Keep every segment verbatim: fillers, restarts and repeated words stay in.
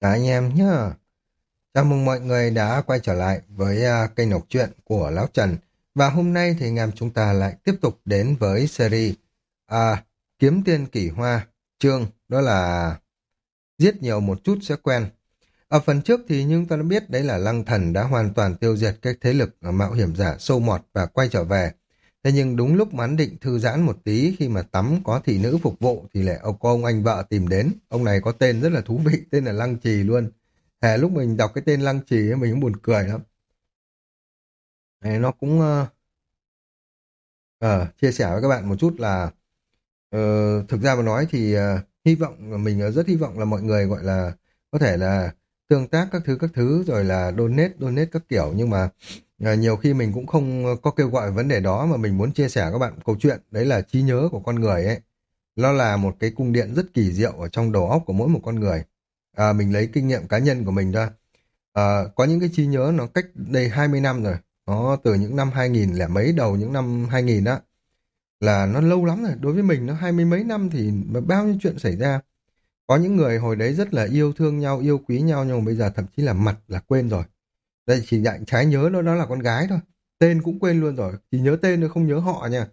Cả anh em nhá. Chào mừng mọi người đã quay trở lại với à, kênh đọc truyện của Lão Trần. Và hôm nay thì anh em chúng ta lại tiếp tục đến với series à, Kiếm Tiên Kỳ Hoa. Chương đó là giết nhiều một chút sẽ quen. Ở phần trước thì nhưng ta đã biết đấy là Lăng Thần đã hoàn toàn tiêu diệt các thế lực à, mạo hiểm giả sâu mọt và quay trở về. Thế nhưng đúng lúc mà hắn định thư giãn một tí khi mà tắm có thị nữ phục vụ thì lại ông có ông anh vợ tìm đến. Ông này có tên rất là thú vị, tên là Lăng Trì luôn. Thề lúc mình đọc cái tên Lăng Trì ấy, mình cũng buồn cười lắm. Đấy, nó cũng ờ, ờ, chia sẻ với các bạn một chút là ờ, thực ra mà nói thì ờ, hy vọng mình ờ, rất hy vọng là mọi người gọi là có thể là tương tác các thứ các thứ rồi là donate donate các kiểu, nhưng mà ờ, nhiều khi mình cũng không có kêu gọi vấn đề đó, mà mình muốn chia sẻ các bạn một câu chuyện đấy là trí nhớ của con người ấy. Nó là một cái cung điện rất kỳ diệu ở trong đầu óc của mỗi một con người. À, mình lấy kinh nghiệm cá nhân của mình ra. À, có những cái trí nhớ nó cách đây hai mươi năm rồi. Nó từ những năm hai nghìn lẻ mấy, đầu những năm hai nghìn á, là nó lâu lắm rồi. Đối với mình nó hai mươi mấy năm thì mà bao nhiêu chuyện xảy ra. Có những người hồi đấy rất là yêu thương nhau, yêu quý nhau, nhưng mà bây giờ thậm chí là mặt là quên rồi. Đây chỉ dạng trái nhớ nó đó là con gái thôi. Tên cũng quên luôn rồi. Chỉ nhớ tên thôi, không nhớ họ nha.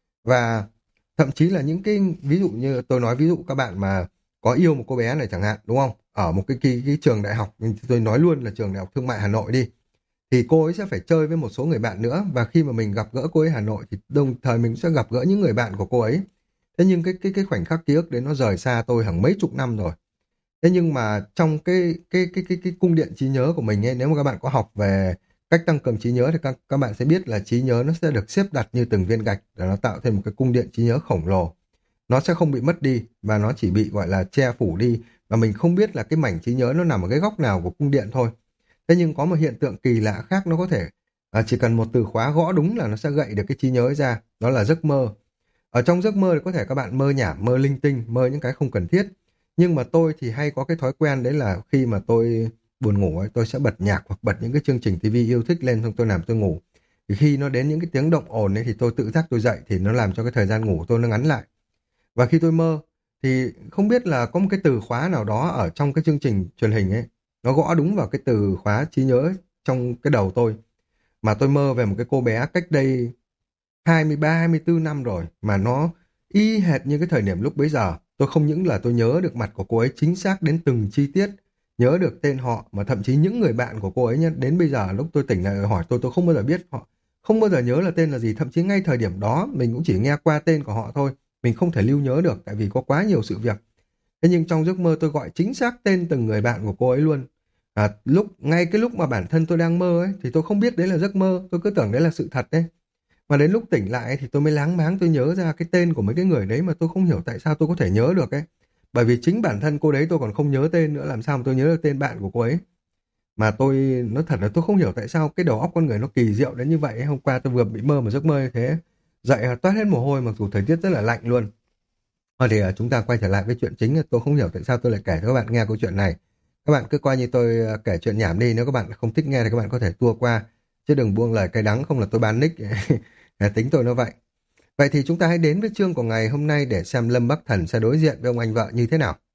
Và thậm chí là những cái ví dụ như tôi nói, ví dụ các bạn mà có yêu một cô bé này chẳng hạn, đúng không? Ở một cái, cái, cái trường đại học, tôi nói luôn là trường đại học thương mại Hà Nội đi, thì cô ấy sẽ phải chơi với một số người bạn nữa, và khi mà mình gặp gỡ cô ấy Hà Nội thì đồng thời mình sẽ gặp gỡ những người bạn của cô ấy. Thế nhưng cái cái cái khoảnh khắc ký ức đấy nó rời xa tôi hàng mấy chục năm rồi. Thế nhưng mà trong cái cái cái cái cái cung điện trí nhớ của mình ấy, nếu mà các bạn có học về cách tăng cường trí nhớ thì các các bạn sẽ biết là trí nhớ nó sẽ được xếp đặt như từng viên gạch để nó tạo thành một cái cung điện trí nhớ khổng lồ. Nó sẽ không bị mất đi và nó chỉ bị gọi là che phủ đi, và mình không biết là cái mảnh trí nhớ nó nằm ở cái góc nào của cung điện thôi. Thế nhưng có một hiện tượng kỳ lạ khác nó có thể à, chỉ cần một từ khóa gõ đúng là nó sẽ gậy được cái trí nhớ ấy ra, đó là giấc mơ. Ở trong giấc mơ thì có thể các bạn mơ nhảm, mơ linh tinh, mơ những cái không cần thiết. Nhưng mà tôi thì hay có cái thói quen đấy là khi mà tôi buồn ngủ ấy, tôi sẽ bật nhạc hoặc bật những cái chương trình ti vi yêu thích lên, xong tôi làm tôi ngủ. Thì khi nó đến những cái tiếng động ồn ấy thì tôi tự giác tôi dậy, thì nó làm cho cái thời gian ngủ của tôi nó ngắn lại. Và khi tôi mơ thì không biết là có một cái từ khóa nào đó ở trong cái chương trình truyền hình ấy, nó gõ đúng vào cái từ khóa trí nhớ trong cái đầu tôi. Mà tôi mơ về một cái cô bé cách đây hai mươi ba, hai mươi bốn năm rồi, mà nó y hệt như cái thời điểm lúc bấy giờ. Tôi không những là tôi nhớ được mặt của cô ấy chính xác đến từng chi tiết, nhớ được tên họ, mà thậm chí những người bạn của cô ấy nhá, đến bây giờ lúc tôi tỉnh lại hỏi tôi tôi không bao giờ biết họ, không bao giờ nhớ là tên là gì, thậm chí ngay thời điểm đó mình cũng chỉ nghe qua tên của họ thôi, mình không thể lưu nhớ được tại vì có quá nhiều sự việc. Thế nhưng trong giấc mơ tôi gọi chính xác tên từng người bạn của cô ấy luôn. À, lúc ngay cái lúc mà bản thân tôi đang mơ ấy thì tôi không biết đấy là giấc mơ, tôi cứ tưởng đấy là sự thật đấy. Mà đến lúc tỉnh lại thì tôi mới láng máng tôi nhớ ra cái tên của mấy cái người đấy, mà tôi không hiểu tại sao tôi có thể nhớ được ấy. Bởi vì chính bản thân cô đấy tôi còn không nhớ tên nữa, làm sao mà tôi nhớ được tên bạn của cô ấy. Mà tôi nói thật là tôi không hiểu tại sao cái đầu óc con người nó kỳ diệu đến như vậy ấy. Hôm qua tôi vừa bị mơ một giấc mơ như thế, dậy là toát hết mồ hôi mặc dù thời tiết rất là lạnh luôn. Thôi thì à, chúng ta quay trở lại với chuyện chính. Tôi không hiểu tại sao tôi lại kể cho các bạn nghe câu chuyện này. Các bạn cứ coi như tôi à, kể chuyện nhảm đi. Nếu các bạn không thích nghe thì các bạn có thể tua qua. Chứ đừng buông lời cay đắng, không là tôi ban nick. Tính tôi nó vậy. Vậy thì chúng ta hãy đến với chương của ngày hôm nay để xem Lâm Bắc Thần sẽ đối diện với ông anh vợ như thế nào.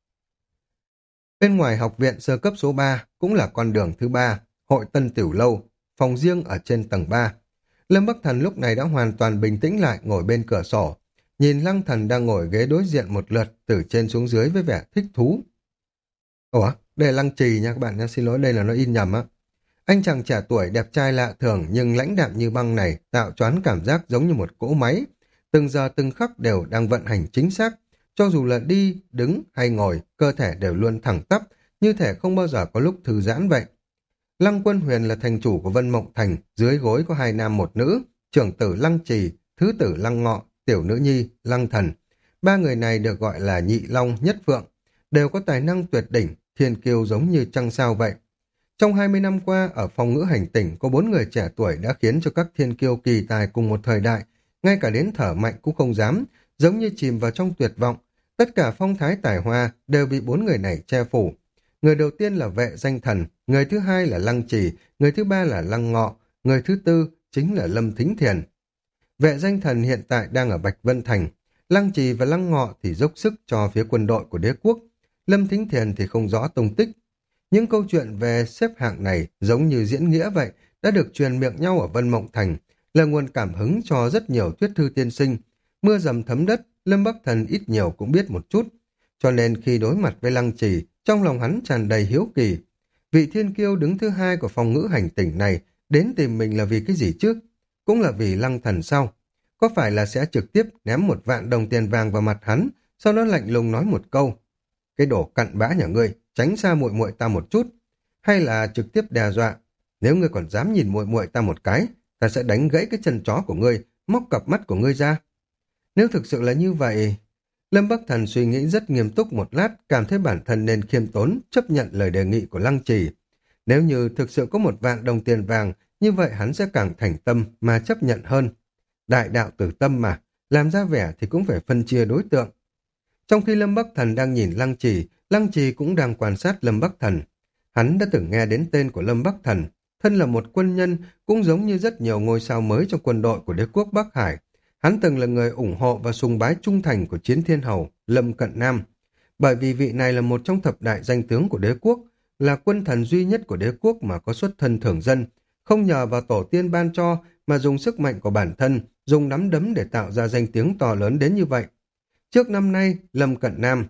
Bên ngoài học viện sơ cấp số ba, cũng là con đường thứ ba, hội Tân Tiểu Lâu, phòng riêng ở trên tầng ba. Lâm Bắc Thần lúc này đã hoàn toàn bình tĩnh lại, ngồi bên cửa sổ, nhìn Lăng Thần đang ngồi ghế đối diện một lượt từ trên xuống dưới với vẻ thích thú. Ủa, đây là Lăng Trì nha các bạn nha, xin lỗi, đây là nó in nhầm á. Anh chàng trẻ tuổi đẹp trai lạ thường nhưng lãnh đạm như băng này tạo choán cảm giác giống như một cỗ máy. Từng giờ từng khắc đều đang vận hành chính xác. Cho dù là đi, đứng hay ngồi, cơ thể đều luôn thẳng tắp, như thể không bao giờ có lúc thư giãn vậy. Lăng Quân Huyền là thành chủ của Vân Mộng Thành, dưới gối có hai nam một nữ, trưởng tử Lăng Trì, thứ tử Lăng Ngọ, tiểu nữ nhi, Lăng Thần. Ba người này được gọi là nhị long nhất phượng, đều có tài năng tuyệt đỉnh, thiên kiêu giống như trăng sao vậy. Trong hai mươi năm qua, ở phòng ngữ hành tỉnh có bốn người trẻ tuổi đã khiến cho các thiên kiêu kỳ tài cùng một thời đại, ngay cả đến thở mạnh cũng không dám, giống như chìm vào trong tuyệt vọng. Tất cả phong thái tài hoa đều bị bốn người này che phủ. Người đầu tiên là Vệ Danh Thần, người thứ hai là Lăng Trì, người thứ ba là Lăng Ngọ, người thứ tư chính là Lâm Thính Thiền. Vệ Danh Thần hiện tại đang ở Bạch Vân Thành, Lăng Trì và Lăng Ngọ thì dốc sức cho phía quân đội của đế quốc, Lâm Thính Thiền thì không rõ tung tích. Những câu chuyện về xếp hạng này giống như diễn nghĩa vậy, đã được truyền miệng nhau ở Vân Mộng Thành, là nguồn cảm hứng cho rất nhiều thuyết thư tiên sinh. Mưa dầm thấm đất, Lâm Bắc Thần ít nhiều cũng biết một chút. Cho nên khi đối mặt với Lăng Trì, trong lòng hắn tràn đầy hiếu kỳ. Vị thiên kiêu đứng thứ hai của phòng ngữ hành tỉnh này đến tìm mình là vì cái gì chứ? Cũng là vì Lăng Thần sao? Có phải là sẽ trực tiếp ném một vạn đồng tiền vàng vào mặt hắn, sau đó lạnh lùng nói một câu: cái đồ cặn bã nhà ngươi, tránh xa muội muội ta một chút, hay là trực tiếp đe dọa: nếu ngươi còn dám nhìn muội muội ta một cái, ta sẽ đánh gãy cái chân chó của ngươi, móc cặp mắt của ngươi ra. Nếu thực sự là như vậy, Lâm Bắc Thần suy nghĩ rất nghiêm túc một lát, cảm thấy bản thân nên khiêm tốn, chấp nhận lời đề nghị của Lăng Trì. Nếu như thực sự có một vạn đồng tiền vàng, như vậy hắn sẽ càng thành tâm mà chấp nhận hơn. Đại đạo tử tâm mà, làm ra vẻ thì cũng phải phân chia đối tượng. Trong khi Lâm Bắc Thần đang nhìn Lăng Trì, Lăng Trì cũng đang quan sát Lâm Bắc Thần. Hắn đã từng nghe đến tên của Lâm Bắc Thần, thân là một quân nhân, cũng giống như rất nhiều ngôi sao mới trong quân đội của đế quốc Bắc Hải. Hắn từng là người ủng hộ và sùng bái trung thành của Chiến Thiên Hầu, Lâm Cận Nam. Bởi vì vị này là một trong thập đại danh tướng của đế quốc, là quân thần duy nhất của đế quốc mà có xuất thân thường dân, không nhờ vào tổ tiên ban cho mà dùng sức mạnh của bản thân, dùng nắm đấm để tạo ra danh tiếng to lớn đến như vậy. Trước năm nay, Lâm Cận Nam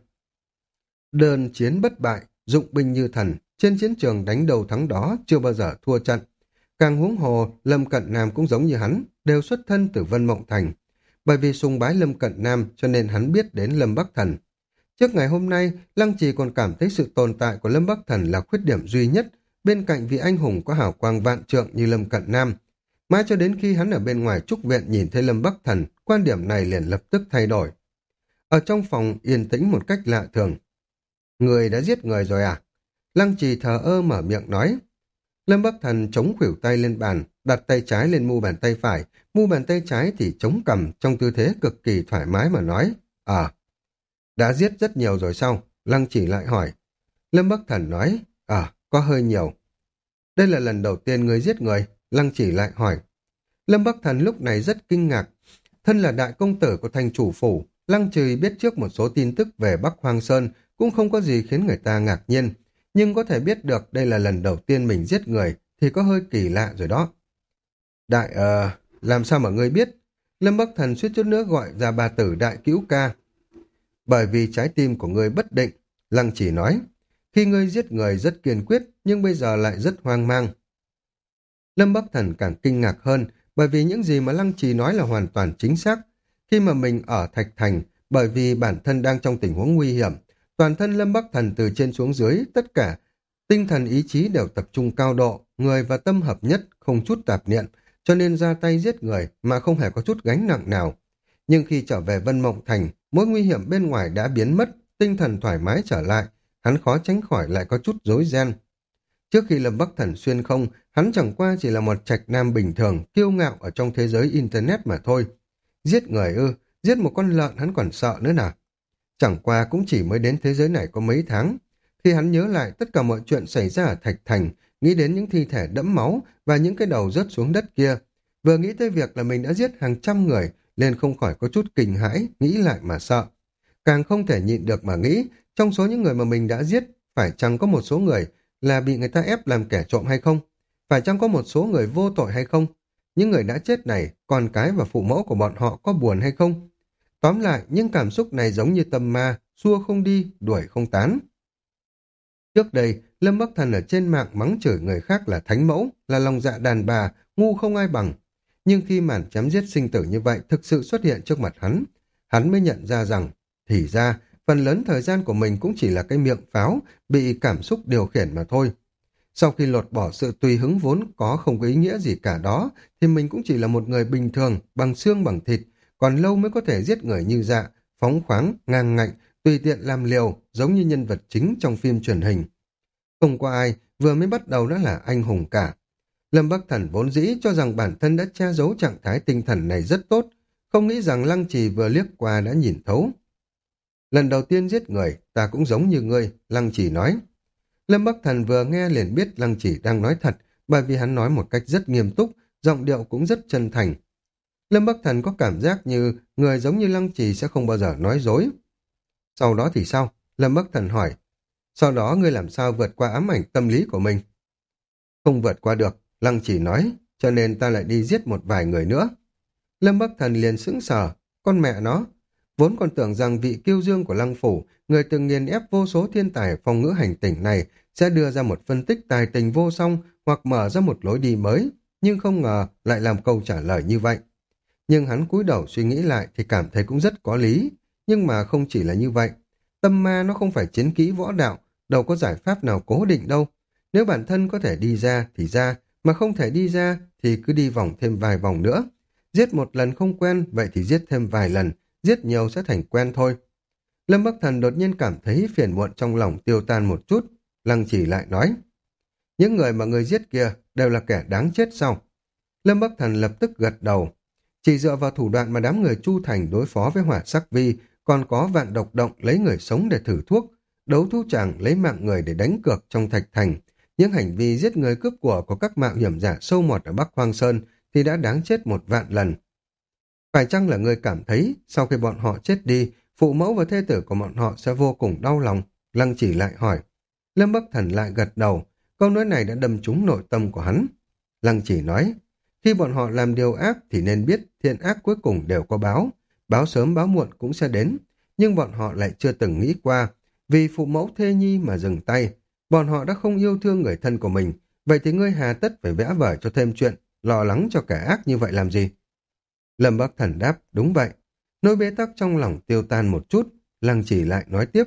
đơn chiến bất bại, dụng binh như thần, trên chiến trường đánh đầu thắng đó, chưa bao giờ thua trận. Càng huống hồ, Lâm Cận Nam cũng giống như hắn, đều xuất thân từ Vân Mộng Thành. Bởi vì sùng bái Lâm Cận Nam cho nên hắn biết đến Lâm Bắc Thần. Trước ngày hôm nay, Lăng Trì còn cảm thấy sự tồn tại của Lâm Bắc Thần là khuyết điểm duy nhất, bên cạnh vị anh hùng có hào quang vạn trượng như Lâm Cận Nam. Mãi cho đến khi hắn ở bên ngoài trúc viện nhìn thấy Lâm Bắc Thần, quan điểm này liền lập tức thay đổi. Ở trong phòng yên tĩnh một cách lạ thường. Người đã giết người rồi à? Lăng Trì thờ ơ mở miệng nói. Lâm Bắc Thần chống khuỷu tay lên bàn, đặt tay trái lên mu bàn tay phải, mu bàn tay trái thì chống cằm trong tư thế cực kỳ thoải mái mà nói. À, đã giết rất nhiều rồi sao? Lăng Trì lại hỏi. Lâm Bắc Thần nói. À, có hơi nhiều. Đây là lần đầu tiên người giết người. Lăng Trì lại hỏi. Lâm Bắc Thần lúc này rất kinh ngạc. Thân là đại công tử của thành chủ phủ, Lăng Trì biết trước một số tin tức về Bắc Hoang Sơn cũng không có gì khiến người ta ngạc nhiên. Nhưng có thể biết được đây là lần đầu tiên mình giết người thì có hơi kỳ lạ rồi đó. Đại, ờ, làm sao mà ngươi biết? Lâm Bắc Thần suýt chút nữa gọi ra bà tử đại cứu ca. Bởi vì trái tim của ngươi bất định, Lăng Chỉ nói. Khi ngươi giết người rất kiên quyết, nhưng bây giờ lại rất hoang mang. Lâm Bắc Thần càng kinh ngạc hơn, bởi vì những gì mà Lăng Trì nói là hoàn toàn chính xác. Khi mà mình ở Thạch Thành, bởi vì bản thân đang trong tình huống nguy hiểm, toàn thân Lâm Bắc Thần từ trên xuống dưới, tất cả tinh thần ý chí đều tập trung cao độ, người và tâm hợp nhất, không chút tạp niệm, cho nên ra tay giết người mà không hề có chút gánh nặng nào. Nhưng khi trở về Vân Mộng Thành, mối nguy hiểm bên ngoài đã biến mất, tinh thần thoải mái trở lại, hắn khó tránh khỏi lại có chút rối ren. Trước khi Lâm Bắc Thần xuyên không, hắn chẳng qua chỉ là một trạch nam bình thường, kiêu ngạo ở trong thế giới Internet mà thôi. Giết người ư, giết một con lợn hắn còn sợ nữa nào. Chẳng qua cũng chỉ mới đến thế giới này có mấy tháng. Khi hắn nhớ lại tất cả mọi chuyện xảy ra ở Thạch Thành, nghĩ đến những thi thể đẫm máu và những cái đầu rớt xuống đất kia, vừa nghĩ tới việc là mình đã giết hàng trăm người, nên không khỏi có chút kinh hãi, nghĩ lại mà sợ. Càng không thể nhịn được mà nghĩ, trong số những người mà mình đã giết, phải chăng có một số người là bị người ta ép làm kẻ trộm hay không? Phải chăng có một số người vô tội hay không? Những người đã chết này, con cái và phụ mẫu của bọn họ có buồn hay không? Tóm lại, những cảm xúc này giống như tâm ma, xua không đi, đuổi không tán. Trước đây, Lâm Bắc Thần ở trên mạng mắng chửi người khác là thánh mẫu, là lòng dạ đàn bà, ngu không ai bằng. Nhưng khi màn chém giết sinh tử như vậy thực sự xuất hiện trước mặt hắn, hắn mới nhận ra rằng, thì ra, phần lớn thời gian của mình cũng chỉ là cái miệng pháo, bị cảm xúc điều khiển mà thôi. Sau khi lột bỏ sự tùy hứng vốn có không có ý nghĩa gì cả đó, thì mình cũng chỉ là một người bình thường, bằng xương bằng thịt, còn lâu mới có thể giết người như dạ, phóng khoáng, ngang ngạnh, tùy tiện làm liều, giống như nhân vật chính trong phim truyền hình. Không có ai, vừa mới bắt đầu đã là anh hùng cả. Lâm Bắc Thần vốn dĩ cho rằng bản thân đã che giấu trạng thái tinh thần này rất tốt, không nghĩ rằng Lăng Trì vừa liếc qua đã nhìn thấu. Lần đầu tiên giết người, ta cũng giống như ngươi, Lăng Trì nói. Lâm Bắc Thần vừa nghe liền biết Lăng Trì đang nói thật, bởi vì hắn nói một cách rất nghiêm túc, giọng điệu cũng rất chân thành. Lâm Bắc Thần có cảm giác như người giống như Lăng Trì sẽ không bao giờ nói dối. Sau đó thì sao? Lâm Bắc Thần hỏi. Sau đó ngươi làm sao vượt qua ám ảnh tâm lý của mình? Không vượt qua được, Lăng Chỉ nói, cho nên ta lại đi giết một vài người nữa. Lâm Bắc Thần liền sững sờ, con mẹ nó, vốn còn tưởng rằng vị kiêu dương của Lăng Phủ, người từng nghiền ép vô số thiên tài phong ngữ hành tinh này, sẽ đưa ra một phân tích tài tình vô song hoặc mở ra một lối đi mới, nhưng không ngờ lại làm câu trả lời như vậy. Nhưng hắn cúi đầu suy nghĩ lại thì cảm thấy cũng rất có lý, nhưng mà không chỉ là như vậy. Tâm ma nó không phải chiến kỹ võ đạo, đâu có giải pháp nào cố định đâu. Nếu bản thân có thể đi ra thì ra, mà không thể đi ra thì cứ đi vòng thêm vài vòng nữa. Giết một lần không quen, vậy thì giết thêm vài lần, giết nhiều sẽ thành quen thôi. Lâm Bắc Thần đột nhiên cảm thấy phiền muộn trong lòng tiêu tan một chút. Lăng Chỉ lại nói, những người mà người giết kia đều là kẻ đáng chết sao? Lâm Bắc Thần lập tức gật đầu. Chỉ dựa vào thủ đoạn mà đám người Chu Thành đối phó với Hỏa Sắc Vi, còn có vạn độc động lấy người sống để thử thuốc, đấu thú tràng lấy mạng người để đánh cược trong thạch thành. Những hành vi giết người cướp của của các mạo hiểm giả sâu mọt ở Bắc Hoang Sơn thì đã đáng chết một vạn lần. Phải chăng là người cảm thấy sau khi bọn họ chết đi, phụ mẫu và thê tử của bọn họ sẽ vô cùng đau lòng? Lăng Chỉ lại hỏi. Lâm Bắc Thần lại gật đầu, câu nói này đã đâm trúng nội tâm của hắn. Lăng Chỉ nói, khi bọn họ làm điều ác thì nên biết thiện ác cuối cùng đều có báo, báo sớm báo muộn cũng sẽ đến, nhưng bọn họ lại chưa từng nghĩ qua, vì phụ mẫu thê nhi mà dừng tay, bọn họ đã không yêu thương người thân của mình, vậy thì ngươi hà tất phải vẽ vời cho thêm chuyện, lo lắng cho kẻ ác như vậy làm gì? Lâm Bắc Thần đáp, đúng vậy. Nỗi bế tắc trong lòng tiêu tan một chút, Lăng Chỉ lại nói tiếp.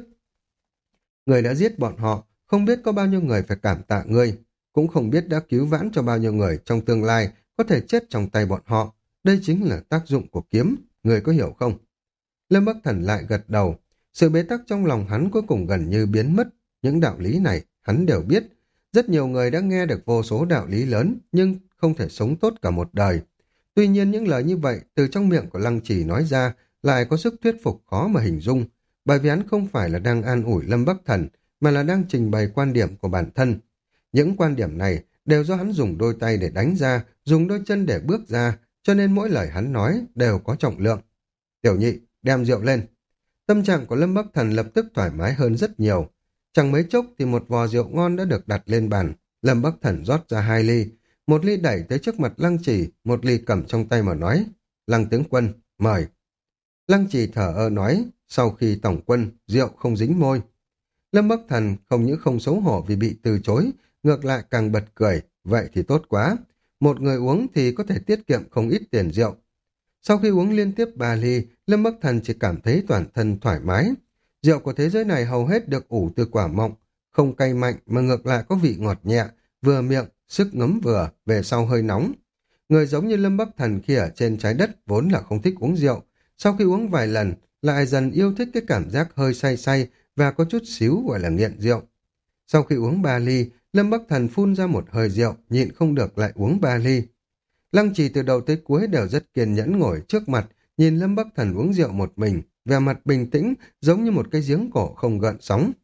Người đã giết bọn họ, không biết có bao nhiêu người phải cảm tạ ngươi, cũng không biết đã cứu vãn cho bao nhiêu người trong tương lai có thể chết trong tay bọn họ. Đây chính là tác dụng của kiếm, người có hiểu không? Lâm Bắc Thần lại gật đầu, sự bế tắc trong lòng hắn cuối cùng gần như biến mất, những đạo lý này hắn đều biết. Rất nhiều người đã nghe được vô số đạo lý lớn, nhưng không thể sống tốt cả một đời. Tuy nhiên những lời như vậy từ trong miệng của Lăng Chỉ nói ra lại có sức thuyết phục khó mà hình dung, bởi vì hắn không phải là đang an ủi Lâm Bắc Thần, mà là đang trình bày quan điểm của bản thân. Những quan điểm này đều do hắn dùng đôi tay để đánh ra, dùng đôi chân để bước ra, cho nên mỗi lời hắn nói đều có trọng lượng. Tiểu Nhị, đem rượu lên. Tâm trạng của Lâm Bắc Thần lập tức thoải mái hơn rất nhiều. Chẳng mấy chốc thì một vò rượu ngon đã được đặt lên bàn. Lâm Bắc Thần rót ra hai ly, một ly đẩy tới trước mặt Lăng Chỉ, một ly cầm trong tay mà nói, Lăng tướng quân, mời. Lăng Chỉ thở ơ nói, sau khi tổng quân, rượu không dính môi. Lâm Bắc Thần không những không xấu hổ vì bị từ chối, ngược lại càng bật cười, vậy thì tốt quá. Một người uống thì có thể tiết kiệm không ít tiền rượu. Sau khi uống liên tiếp ba ly, Lâm Bắc Thần chỉ cảm thấy toàn thân thoải mái. Rượu của thế giới này hầu hết được ủ từ quả mọng, không cay mạnh mà ngược lại có vị ngọt nhẹ, vừa miệng, sức ngấm vừa, về sau hơi nóng. Người giống như Lâm Bắc Thần khi ở trên trái đất vốn là không thích uống rượu, sau khi uống vài lần, lại dần yêu thích cái cảm giác hơi say say và có chút xíu gọi là nghiện rượu. Sau khi uống ba ly, Lâm Bắc Thần phun ra một hơi rượu, nhịn không được lại uống ba ly. Lăng Trì từ đầu tới cuối đều rất kiên nhẫn ngồi trước mặt, nhìn Lâm Bắc Thần uống rượu một mình, vẻ mặt bình tĩnh, giống như một cái giếng cổ không gợn sóng.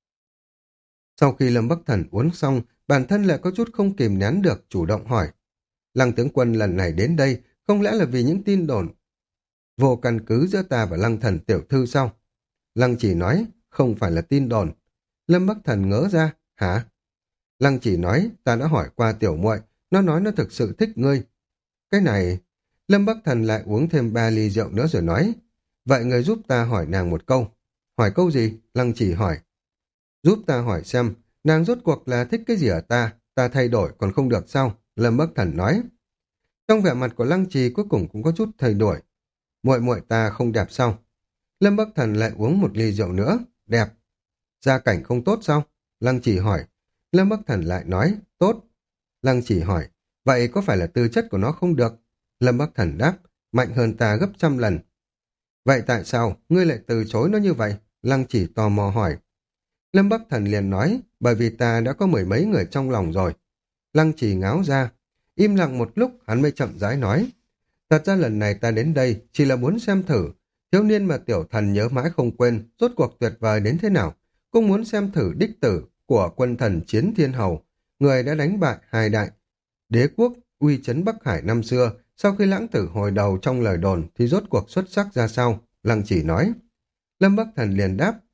Sau khi Lâm Bắc Thần uống xong, bản thân lại có chút không kìm nén được, chủ động hỏi. Lăng tướng quân lần này đến đây, không lẽ là vì những tin đồn vô căn cứ giữa ta và Lăng Thần tiểu thư sao? Lăng Chỉ nói, không phải là tin đồn. Lâm Bắc Thần ngớ ra, hả? Lăng Chỉ nói, ta đã hỏi qua tiểu muội, nó nói nó thực sự thích ngươi. Cái này... Lâm Bắc Thần lại uống thêm ba ly rượu nữa rồi nói, vậy người giúp ta hỏi nàng một câu. Hỏi câu gì? Lăng Chỉ hỏi. Giúp ta hỏi xem, nàng rốt cuộc là thích cái gì ở ta, ta thay đổi còn không được sao? Lâm Bắc Thần nói. Trong vẻ mặt của Lăng Trì cuối cùng cũng có chút thay đổi. Muội muội ta không đẹp sao? Lâm Bắc Thần lại uống một ly rượu nữa, đẹp. Gia cảnh không tốt sao? Lăng Trì hỏi. Lâm Bắc Thần lại nói, tốt. Lăng Trì hỏi, vậy có phải là tư chất của nó không được? Lâm Bắc Thần đáp, mạnh hơn ta gấp trăm lần. Vậy tại sao ngươi lại từ chối nó như vậy? Lăng Chỉ tò mò hỏi. Lâm Bắc Thần liền nói, bởi vì ta đã có mười mấy người trong lòng rồi. Lăng Chỉ ngáo ra, im lặng một lúc hắn mới chậm rãi nói. Thật ra lần này ta đến đây chỉ là muốn xem thử, thiếu niên mà tiểu thần nhớ mãi không quên, rốt cuộc tuyệt vời đến thế nào. Cũng muốn xem thử đích tử của quân thần Chiến Thiên Hầu, người đã đánh bại hai đại đế quốc uy chấn Bắc Hải năm xưa, sau khi lãng tử hồi đầu trong lời đồn thì rốt cuộc xuất sắc ra sao? Lăng Chỉ nói. Lâm Bắc Thần liền đáp,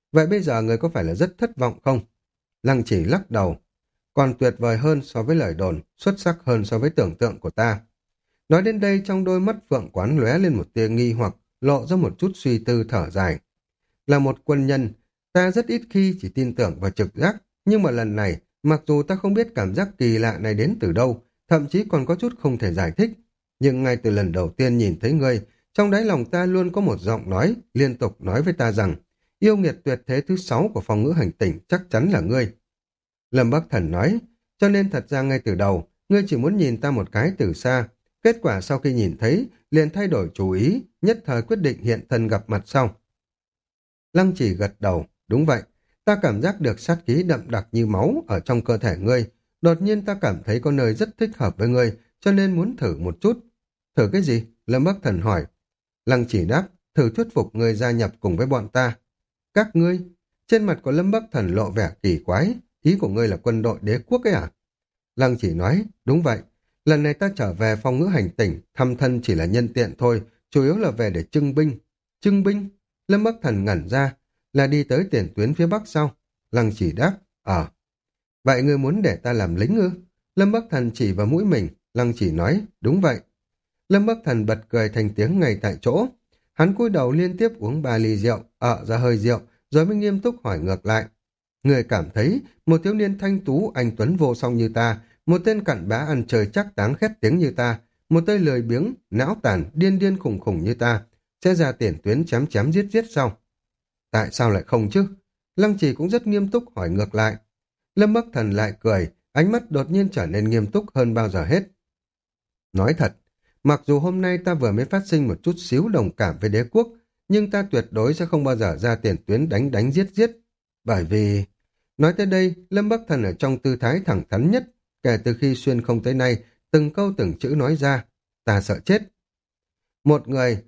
Vậy bây giờ người có phải là rất thất vọng không? Lăng Chỉ lắc đầu. Còn tuyệt vời hơn so với lời đồn, xuất sắc hơn so với tưởng tượng của ta. Nói đến đây trong đôi mắt Phượng Quán lóe lên một tia nghi hoặc, lộ ra một chút suy tư thở dài. Là một quân nhân, ta rất ít khi chỉ tin tưởng vào trực giác, nhưng mà lần này, mặc dù ta không biết cảm giác kỳ lạ này đến từ đâu, thậm chí còn có chút không thể giải thích, nhưng ngay từ lần đầu tiên nhìn thấy ngươi, trong đáy lòng ta luôn có một giọng nói, liên tục nói với ta rằng, yêu nghiệt tuyệt thế thứ sáu của phòng ngữ hành tinh chắc chắn là ngươi. Lâm Bắc Thần nói, cho nên thật ra ngay từ đầu, ngươi chỉ muốn nhìn ta một cái từ xa, kết quả sau khi nhìn thấy, liền thay đổi chủ ý, nhất thời quyết định hiện thân gặp mặt sau. Lăng Chỉ gật đầu, đúng vậy, ta cảm giác được sát khí đậm đặc như máu ở trong cơ thể ngươi, đột nhiên ta cảm thấy có nơi rất thích hợp với ngươi, cho nên muốn thử một chút. Thử cái gì? Lâm Bắc Thần hỏi. Lăng Chỉ đáp, thử thuyết phục ngươi gia nhập cùng với bọn ta. Các ngươi? Trên mặt của Lâm Bắc Thần lộ vẻ kỳ quái, ý của ngươi là quân đội đế quốc ấy à? Lăng Chỉ nói, đúng vậy, lần này ta trở về phòng ngữ hành tỉnh, thăm thân chỉ là nhân tiện thôi, chủ yếu là về để trưng binh. Trưng binh? Lâm Bắc Thần ngẩn ra, là đi tới tiền tuyến phía Bắc sau. Lăng Chỉ đáp, ờ. Vậy ngươi muốn để ta làm lính ư? Lâm Bắc Thần chỉ vào mũi mình, Lăng Chỉ nói, đúng vậy. Lâm Bắc Thần bật cười thành tiếng ngay tại chỗ. Hắn cúi đầu liên tiếp uống ba ly rượu, ợ ra hơi rượu, rồi mới nghiêm túc hỏi ngược lại. Người cảm thấy một thiếu niên thanh tú anh tuấn vô song như ta, một tên cặn bã ăn chơi chắc táng khét tiếng như ta, một tên lười biếng, não tàn, điên điên khủng khủng như ta, sẽ ra tiền tuyến chém chém giết giết sau. Tại sao lại không chứ? Lăng Trì cũng rất nghiêm túc hỏi ngược lại. Lâm Bắc Thần lại cười, ánh mắt đột nhiên trở nên nghiêm túc hơn bao giờ hết. Nói thật, mặc dù hôm nay ta vừa mới phát sinh một chút xíu đồng cảm với đế quốc, nhưng ta tuyệt đối sẽ không bao giờ ra tiền tuyến đánh đánh giết giết. Bởi vì... Nói tới đây, Lâm Bắc Thần ở trong tư thái thẳng thắn nhất, kể từ khi xuyên không tới nay, từng câu từng chữ nói ra, ta sợ chết. Một người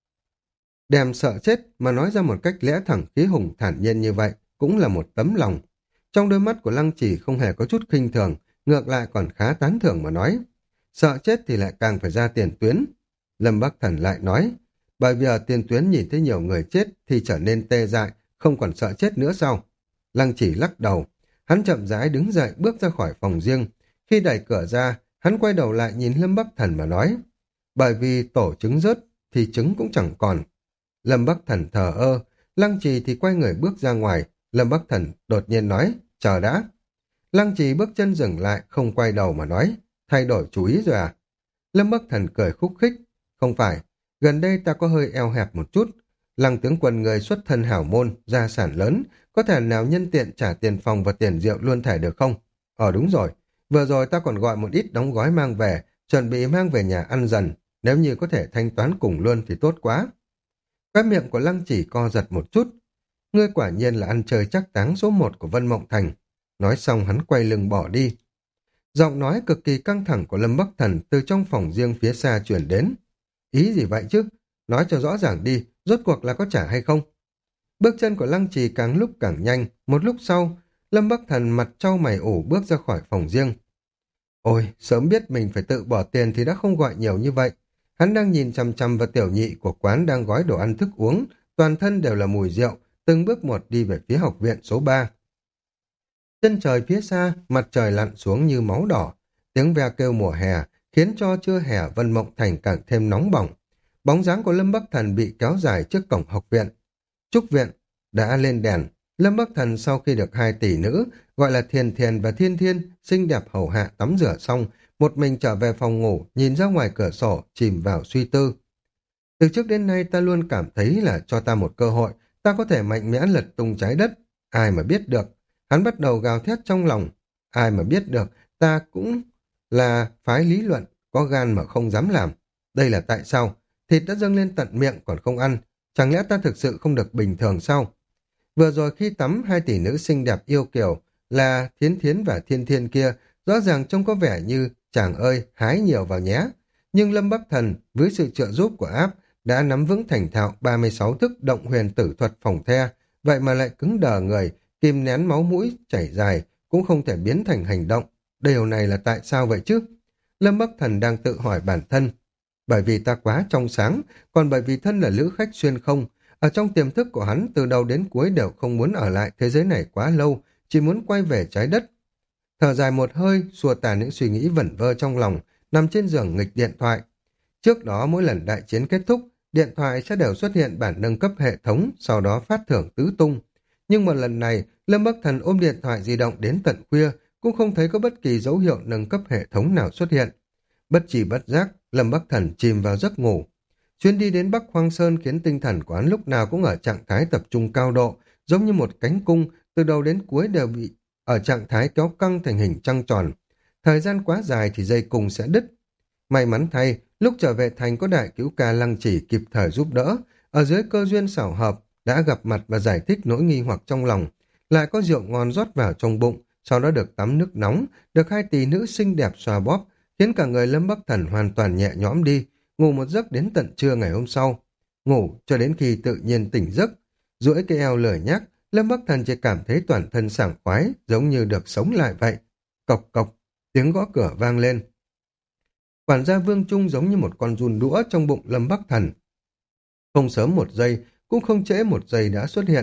đem sợ chết mà nói ra một cách lẽ thẳng khí hùng thản nhiên như vậy, cũng là một tấm lòng. Trong đôi mắt của Lăng Chỉ không hề có chút khinh thường, ngược lại còn khá tán thưởng mà nói. Sợ chết thì lại càng phải ra tiền tuyến. Lâm Bắc Thần lại nói, bởi vì ở tiền tuyến nhìn thấy nhiều người chết thì trở nên tê dại, không còn sợ chết nữa sao? Lăng Chỉ lắc đầu, hắn chậm rãi đứng dậy bước ra khỏi phòng riêng. Khi đẩy cửa ra, hắn quay đầu lại nhìn Lâm Bắc Thần mà nói, bởi vì tổ trứng rớt thì trứng cũng chẳng còn. Lâm Bắc Thần thờ ơ, Lăng Trì thì quay người bước ra ngoài. Lâm Bắc Thần đột nhiên nói, chờ đã. Lăng Trì bước chân dừng lại, không quay đầu mà nói, thay đổi chú ý rồi à? Lâm Bắc Thần cười khúc khích, không phải, gần đây ta có hơi eo hẹp một chút. Lăng tướng quân người xuất thân hảo môn, gia sản lớn, có thể nào nhân tiện trả tiền phòng và tiền rượu luôn thể được không? Ờ đúng rồi, vừa rồi ta còn gọi một ít đóng gói mang về, chuẩn bị mang về nhà ăn dần, nếu như có thể thanh toán cùng luôn thì tốt quá. Cái miệng của Lăng Chỉ co giật một chút. Ngươi quả nhiên là ăn chơi chắc táng số một của Vân Mộng Thành. Nói xong hắn quay lưng bỏ đi. Giọng nói cực kỳ căng thẳng của Lâm Bắc Thần từ trong phòng riêng phía xa chuyển đến. Ý gì vậy chứ? Nói cho rõ ràng đi, rốt cuộc là có trả hay không? Bước chân của Lăng Trì càng lúc càng nhanh, một lúc sau, Lâm Bắc Thần mặt trao mày ủ bước ra khỏi phòng riêng. Ôi, sớm biết mình phải tự bỏ tiền thì đã không gọi nhiều như vậy. Hắn đang nhìn chằm chằm vào tiểu nhị của quán đang gói đồ ăn thức uống, toàn thân đều là mùi rượu, từng bước một đi về phía học viện số ba. Chân trời phía xa, mặt trời lặn xuống như máu đỏ, tiếng ve kêu mùa hè khiến cho trưa hè Vân Mộng Thành càng thêm nóng bỏng. Bóng dáng của Lâm Bắc Thần bị kéo dài trước cổng học viện. Trúc viện đã lên đèn. Lâm Bắc Thần sau khi được hai tỷ nữ, gọi là Thiền Thiền và Thiên Thiên, xinh đẹp hầu hạ tắm rửa xong, một mình trở về phòng ngủ, nhìn ra ngoài cửa sổ, chìm vào suy tư. Từ trước đến nay ta luôn cảm thấy là cho ta một cơ hội, ta có thể mạnh mẽ lật tung trái đất. Ai mà biết được. Hắn bắt đầu gào thét trong lòng. Ai mà biết được, ta cũng là phái lý luận, có gan mà không dám làm. Đây là tại sao? Thịt đã dâng lên tận miệng còn không ăn. Chẳng lẽ ta thực sự không được bình thường sao? Vừa rồi khi tắm hai tỷ nữ xinh đẹp yêu kiều là Thiến Thiến và Thiên Thiên kia, rõ ràng trông có vẻ như chàng ơi hái nhiều vào nhé. Nhưng Lâm Bắc Thần với sự trợ giúp của áp đã nắm vững thành thạo ba mươi sáu thức động huyền tử thuật phòng the, vậy mà lại cứng đờ người, kìm nén máu mũi chảy dài cũng không thể biến thành hành động. Điều này là tại sao vậy chứ? Lâm Bắc Thần đang tự hỏi bản thân. Bởi vì ta quá trong sáng, còn bởi vì thân là lữ khách xuyên không, Ở trong tiềm thức của hắn, từ đầu đến cuối đều không muốn ở lại thế giới này quá lâu, chỉ muốn quay về trái đất. Thở dài một hơi, xua tàn những suy nghĩ vẩn vơ trong lòng, nằm trên giường nghịch điện thoại. Trước đó mỗi lần đại chiến kết thúc, điện thoại sẽ đều xuất hiện bản nâng cấp hệ thống, sau đó phát thưởng tứ tung. Nhưng một lần này, Lâm Bắc Thần ôm điện thoại di động đến tận khuya, cũng không thấy có bất kỳ dấu hiệu nâng cấp hệ thống nào xuất hiện. Bất trì bất giác, Lâm Bắc Thần chìm vào giấc ngủ. Chuyến đi đến Bắc Hoang Sơn khiến tinh thần của hắn lúc nào cũng ở trạng thái tập trung cao độ, giống như một cánh cung, từ đầu đến cuối đều bị ở trạng thái kéo căng thành hình trăng tròn. Thời gian quá dài thì dây cung sẽ đứt. May mắn thay, lúc trở về thành có đại cứu ca Lăng Chỉ kịp thời giúp đỡ, ở dưới cơ duyên xảo hợp, đã gặp mặt và giải thích nỗi nghi hoặc trong lòng, lại có rượu ngon rót vào trong bụng, sau đó được tắm nước nóng, được hai tỷ nữ xinh đẹp xoa bóp, khiến cả người Lâm Bắc Thần hoàn toàn nhẹ nhõm đi, ngủ một giấc đến tận trưa ngày hôm sau. Ngủ cho đến khi tự nhiên tỉnh giấc, duỗi cái eo lười nhác, Lâm Bắc Thần chỉ cảm thấy toàn thân sảng khoái, giống như được sống lại vậy. Cộc cộc, tiếng gõ cửa vang lên. Quản gia Vương Trung giống như một con giun đũa trong bụng Lâm Bắc Thần. Không sớm một giây, cũng không trễ một giây đã xuất hiện.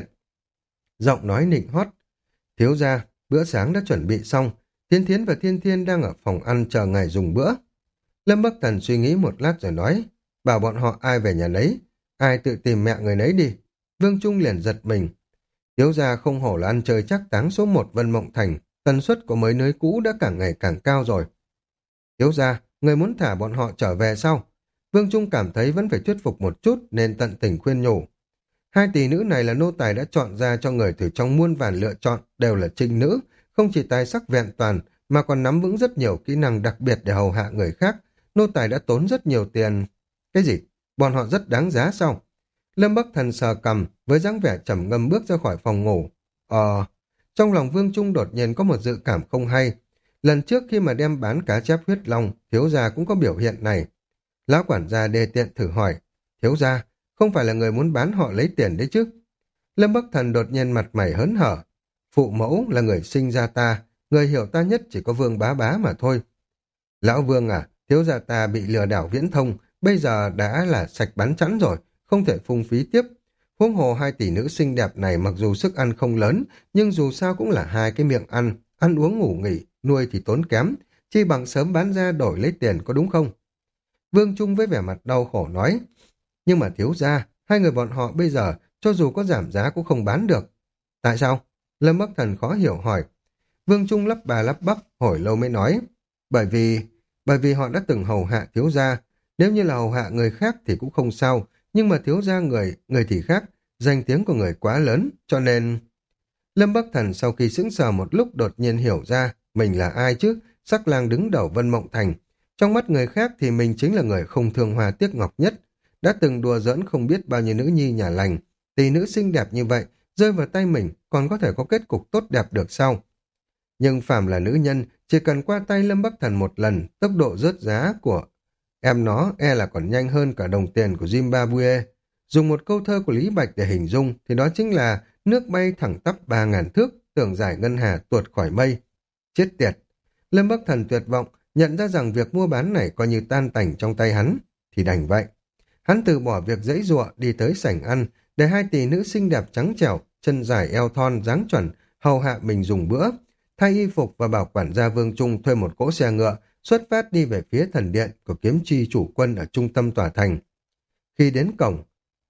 Giọng nói nịnh hót. Thiếu gia, bữa sáng đã chuẩn bị xong. Thiên Thiến và Thiên Thiên đang ở phòng ăn chờ ngài dùng bữa. Lâm Bắc Thần suy nghĩ một lát rồi nói. Bảo bọn họ ai về nhà nấy. Ai tự tìm mẹ người nấy đi. Vương Trung liền giật mình. Thiếu gia không hổ là ăn chơi chắc táng số một Vân Mộng Thành. Tần suất của mấy nơi cũ đã càng ngày càng cao rồi. Thiếu gia, người muốn thả bọn họ trở về sao? Vương Trung cảm thấy vẫn phải thuyết phục một chút nên tận tình khuyên nhủ. Hai tỷ nữ này là nô tài đã chọn ra cho người từ trong muôn vàn lựa chọn, đều là trinh nữ, không chỉ tài sắc vẹn toàn, mà còn nắm vững rất nhiều kỹ năng đặc biệt để hầu hạ người khác. Nô tài đã tốn rất nhiều tiền. Cái gì? Bọn họ rất đáng giá sao? Lâm Bắc Thần sờ cằm, với dáng vẻ trầm ngâm bước ra khỏi phòng ngủ. Ờ... Trong lòng Vương Trung đột nhiên có một dự cảm không hay. Lần trước khi mà đem bán cá chép huyết long, thiếu gia cũng có biểu hiện này. Lão quản gia đê tiện thử hỏi, thiếu gia, không phải là người muốn bán họ lấy tiền đấy chứ? Lâm Bắc Thần đột nhiên mặt mày hớn hở. Phụ mẫu là người sinh ra ta, người hiểu ta nhất chỉ có Vương Bá Bá mà thôi. Lão Vương à, thiếu gia ta bị lừa đảo viễn thông, bây giờ đã là sạch bắn chẵn rồi, không thể phung phí tiếp. Huống hồ hai tỷ nữ xinh đẹp này mặc dù sức ăn không lớn, nhưng dù sao cũng là hai cái miệng ăn, ăn uống ngủ nghỉ, nuôi thì tốn kém, chi bằng sớm bán ra đổi lấy tiền có đúng không? Vương Trung với vẻ mặt đau khổ nói, nhưng mà thiếu gia, hai người bọn họ bây giờ cho dù có giảm giá cũng không bán được. Tại sao? Lâm Bắc Thần khó hiểu hỏi. Vương Trung lắp bà lắp bắp, hồi lâu mới nói, bởi vì, bởi vì họ đã từng hầu hạ thiếu gia, nếu như là hầu hạ người khác thì cũng không sao, nhưng mà thiếu gia người, người thì khác, danh tiếng của người quá lớn, cho nên... Lâm Bắc Thần sau khi sững sờ một lúc đột nhiên hiểu ra mình là ai chứ, sắc lang đứng đầu Vân Mộng Thành. Trong mắt người khác thì mình chính là người không thương hoa tiếc ngọc nhất, đã từng đùa giỡn không biết bao nhiêu nữ nhi nhà lành, tỷ nữ xinh đẹp như vậy, rơi vào tay mình còn có thể có kết cục tốt đẹp được sao? Nhưng phàm là nữ nhân, chỉ cần qua tay Lâm Bắc Thần một lần, tốc độ rớt giá của em nó e là còn nhanh hơn cả đồng tiền của Zimbabwe. Dùng một câu thơ của Lý Bạch để hình dung thì đó chính là nước bay thẳng tắp ba ngàn thước, tưởng giải ngân hà tuột khỏi mây. Chết tiệt! Lâm Bắc Thần tuyệt vọng, nhận ra rằng việc mua bán này coi như tan tành trong tay hắn, thì đành vậy. Hắn từ bỏ việc dãy giụa đi tới sảnh ăn, để hai tỷ nữ xinh đẹp trắng trẻo, chân dài eo thon dáng chuẩn, hầu hạ mình dùng bữa, thay y phục và bảo quản gia Vương Trung thuê một cỗ xe ngựa, xuất phát đi về phía thần điện của kiếm chi chủ quân ở trung tâm tòa thành. Khi đến cổng,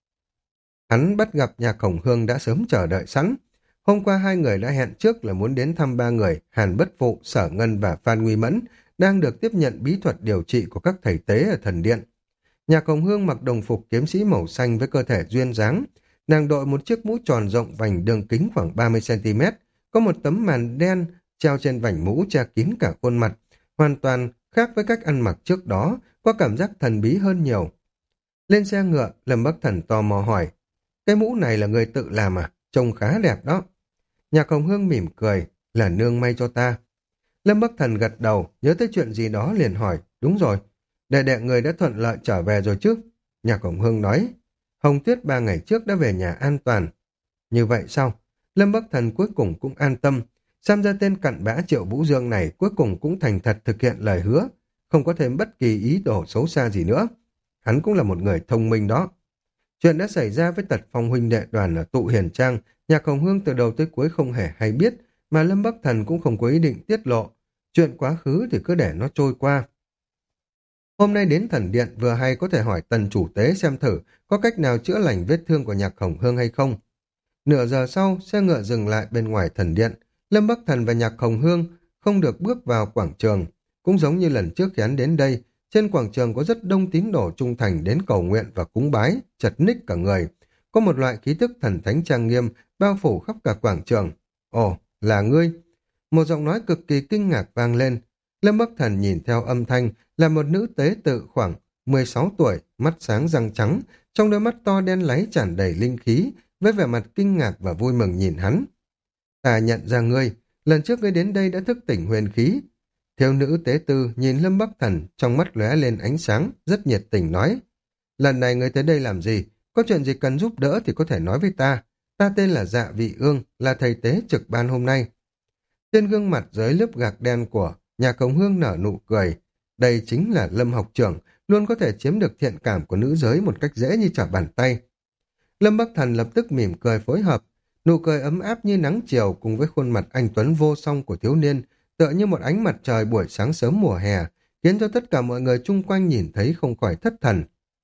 hắn bắt gặp nhà Khổng Hương đã sớm chờ đợi sẵn. Hôm qua hai người đã hẹn trước là muốn đến thăm ba người, Hàn Bất Phụ, Sở Ngân và Phan Nguy Mẫn, đang được tiếp nhận bí thuật điều trị của các thầy tế ở thần điện. Nhà Khổng Hương mặc đồng phục kiếm sĩ màu xanh với cơ thể duyên dáng. Nàng đội một chiếc mũ tròn rộng vành đường kính khoảng ba mươi xăng ti mét, có một tấm màn đen treo trên vành mũ che kín cả khuôn mặt, hoàn toàn khác với cách ăn mặc trước đó, có cảm giác thần bí hơn nhiều. Lên xe ngựa, Lâm Bắc Thần tò mò hỏi, cái mũ này là người tự làm à? Trông khá đẹp đó. Nhà Khổng Hương mỉm cười, là nương may cho ta. Lâm Bắc Thần gật đầu, nhớ tới chuyện gì đó liền hỏi, đúng rồi, đệ đệ người đã thuận lợi trở về rồi chứ? Nhà Khổng Hương nói, Hồng Tuyết ba ngày trước đã về nhà an toàn. Như vậy sao? Lâm Bắc Thần cuối cùng cũng an tâm, xem ra tên cặn bã Triệu Vũ Dương này cuối cùng cũng thành thật thực hiện lời hứa, không có thêm bất kỳ ý đồ xấu xa gì nữa. Hắn cũng là một người thông minh đó. Chuyện đã xảy ra với Tật Phong huynh đệ đoàn ở Tụ Hiền Trang, Nhạc Hồng Hương từ đầu tới cuối không hề hay biết, mà Lâm Bắc Thần cũng không có ý định tiết lộ. Chuyện quá khứ thì cứ để nó trôi qua. Hôm nay đến thần điện vừa hay có thể hỏi tần chủ tế xem thử có cách nào chữa lành vết thương của Nhạc Hồng Hương hay không. Nửa giờ sau, xe ngựa dừng lại bên ngoài thần điện. Lâm Bắc Thần và Nhạc Hồng Hương không được bước vào quảng trường. Cũng giống như lần trước khi hắn đến đây, trên quảng trường có rất đông tín đồ trung thành đến cầu nguyện và cúng bái, chật ních cả người. Có một loại khí tức thần thánh trang nghiêm bao phủ khắp cả quảng trường. Ồ, là ngươi. Một giọng nói cực kỳ kinh ngạc vang lên. Lâm Bắc Thần nhìn theo âm thanh là một nữ tế tự khoảng mười sáu tuổi, mắt sáng răng trắng, trong đôi mắt to đen láy tràn đầy linh khí, với vẻ mặt kinh ngạc và vui mừng nhìn hắn. Ta nhận ra ngươi, lần trước ngươi đến đây đã thức tỉnh huyền khí. Thiếu nữ tế tư nhìn Lâm Bắc Thần, trong mắt lóe lên ánh sáng, rất nhiệt tình nói. Lần này ngươi tới đây làm gì? Có chuyện gì cần giúp đỡ thì có thể nói với ta. Ta tên là Dạ Vị Ương, là thầy tế trực ban hôm nay. Trên gương mặt dưới lớp gạc đen của Nhạc Hồng Hương nở nụ cười. Đây chính là Lâm học trưởng, luôn có thể chiếm được thiện cảm của nữ giới một cách dễ như trở bàn tay. Lâm Bắc Thần lập tức mỉm cười phối hợp, nụ cười ấm áp như nắng chiều cùng với khuôn mặt anh tuấn vô song của thiếu niên, tựa như một ánh mặt trời buổi sáng sớm mùa hè, khiến cho tất cả mọi người chung quanh nhìn thấy không khỏi thất thần.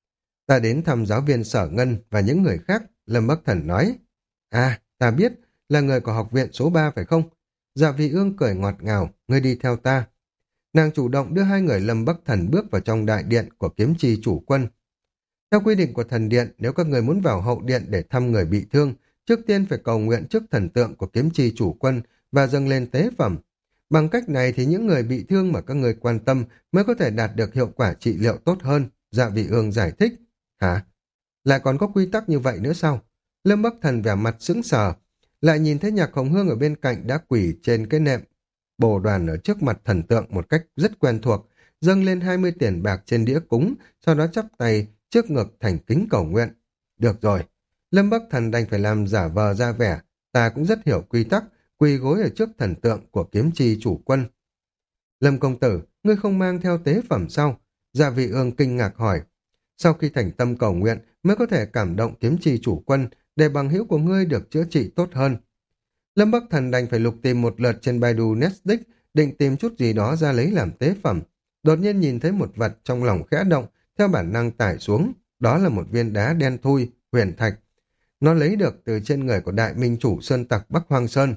Ta đến thăm giáo viên Sở Ngân và những người khác, Lâm Bắc Thần nói. À, ta biết, là người của học viện số ba phải không? Dạ Vị Ương cười ngọt ngào, ngươi đi theo ta. Nàng chủ động đưa hai người Lâm Bắc Thần bước vào trong đại điện của kiếm chi chủ quân. Theo quy định của thần điện, nếu các người muốn vào hậu điện để thăm người bị thương, trước tiên phải cầu nguyện trước thần tượng của kiếm chi chủ quân và dâng lên tế phẩm. Bằng cách này thì những người bị thương mà các người quan tâm mới có thể đạt được hiệu quả trị liệu tốt hơn, Dạ Vị Ương giải thích. Hả? Lại còn có quy tắc như vậy nữa sao? Lâm Bắc Thần vẻ mặt sững sờ, lại nhìn thấy Nhạc Hồng Hương ở bên cạnh đã quỳ trên cái nệm bồ đoàn ở trước mặt thần tượng một cách rất quen thuộc, dâng lên hai mươi tiền bạc trên đĩa cúng, sau đó chắp tay trước ngực thành kính cầu nguyện. Được rồi, Lâm Bắc Thần đành phải làm giả vờ ra vẻ, ta cũng rất hiểu quy tắc, quỳ gối ở trước thần tượng của kiếm chi chủ quân. Lâm công tử, ngươi không mang theo tế phẩm sao? Dạ Vị Ương kinh ngạc hỏi. Sau khi thành tâm cầu nguyện mới có thể cảm động kiếm chi chủ quân để bằng hữu của ngươi được chữa trị tốt hơn. Lâm Bắc Thần đành phải lục tìm một lượt trên Baidu Netflix, định tìm chút gì đó ra lấy làm tế phẩm. Đột nhiên nhìn thấy một vật trong lòng khẽ động, theo bản năng tải xuống, đó là một viên đá đen thui, huyền thạch. Nó lấy được từ trên người của đại minh chủ sơn tặc Bắc Hoang Sơn.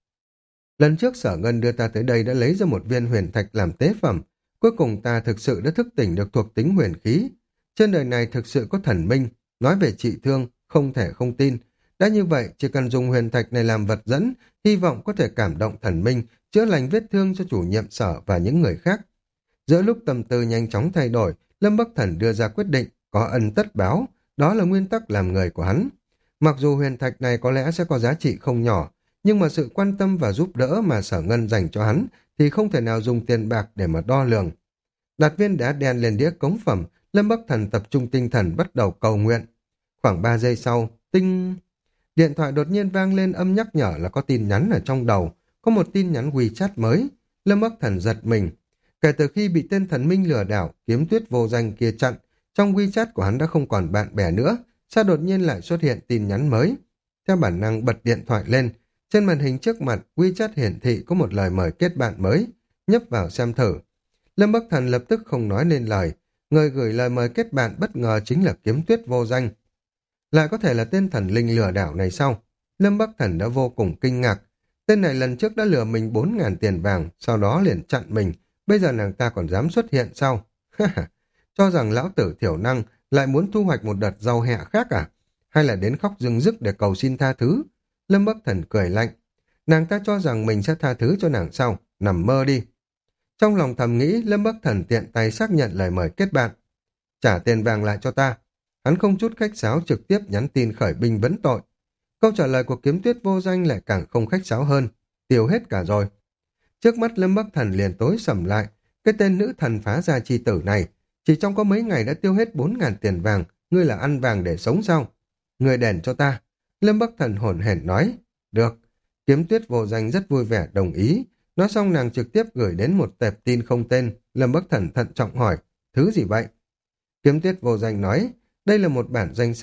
Lần trước Sở Ngân đưa ta tới đây đã lấy ra một viên huyền thạch làm tế phẩm, cuối cùng ta thực sự đã thức tỉnh được thuộc tính huyền khí. Trên đời này thực sự có thần minh, nói về trị thương, không thể không tin. Đã như vậy, chỉ cần dùng huyền thạch này làm vật dẫn, hy vọng có thể cảm động thần minh, chữa lành vết thương cho chủ nhiệm Sở và những người khác. Giữa lúc tâm tư nhanh chóng thay đổi, Lâm Bắc Thần đưa ra quyết định, có ân tất báo, đó là nguyên tắc làm người của hắn. Mặc dù huyền thạch này có lẽ sẽ có giá trị không nhỏ, nhưng mà sự quan tâm và giúp đỡ mà Sở Ngân dành cho hắn thì không thể nào dùng tiền bạc để mà đo lường. Đặt viên đá đen lên đĩa cống phẩm, Lâm Bắc Thần tập trung tinh thần bắt đầu cầu nguyện. Khoảng ba giây sau, tinh... Điện thoại đột nhiên vang lên âm nhắc nhở là có tin nhắn ở trong đầu, có một tin nhắn WeChat mới. Lâm Bắc Thần giật mình. Kể từ khi bị tên thần minh lừa đảo, kiếm tuyết vô danh kia chặn, trong WeChat của hắn đã không còn bạn bè nữa, sao đột nhiên lại xuất hiện tin nhắn mới. Theo bản năng bật điện thoại lên, trên màn hình trước mặt WeChat hiển thị có một lời mời kết bạn mới, nhấp vào xem thử. Lâm Bắc Thần lập tức không nói nên lời, người gửi lời mời kết bạn bất ngờ chính là kiếm tuyết vô danh. Lại có thể là tên thần linh lừa đảo này sao? Lâm Bắc Thần đã vô cùng kinh ngạc. Tên này lần trước đã lừa mình bốn ngàn tiền vàng, sau đó liền chặn mình. Bây giờ nàng ta còn dám xuất hiện sao? Cho rằng lão tử thiểu năng lại muốn thu hoạch một đợt rau hẹ khác à? Hay là đến khóc rưng rức để cầu xin tha thứ? Lâm Bắc Thần cười lạnh. Nàng ta cho rằng mình sẽ tha thứ cho nàng sao? Nằm mơ đi. Trong lòng thầm nghĩ, Lâm Bắc Thần tiện tay xác nhận lời mời kết bạn. Trả tiền vàng lại cho ta. Hắn không chút khách sáo trực tiếp nhắn tin khởi binh vấn tội. Câu trả lời của kiếm tuyết vô danh lại càng không khách sáo hơn. Tiêu hết cả rồi. Trước mắt Lâm Bắc Thần liền tối sầm lại. Cái tên nữ thần phá gia chi tử này, chỉ trong có mấy ngày đã tiêu hết bốn ngàn tiền vàng. Ngươi là ăn vàng để sống sao? Ngươi đền cho ta. Lâm Bắc Thần hổn hển nói. Được. Kiếm tuyết vô danh rất vui vẻ đồng ý. Nói xong nàng trực tiếp gửi đến một tệp tin không tên. Lâm Bắc Thần thận trọng hỏi. Thứ gì vậy? Kiếm tuyết vô danh nói. Đây là một bản danh sách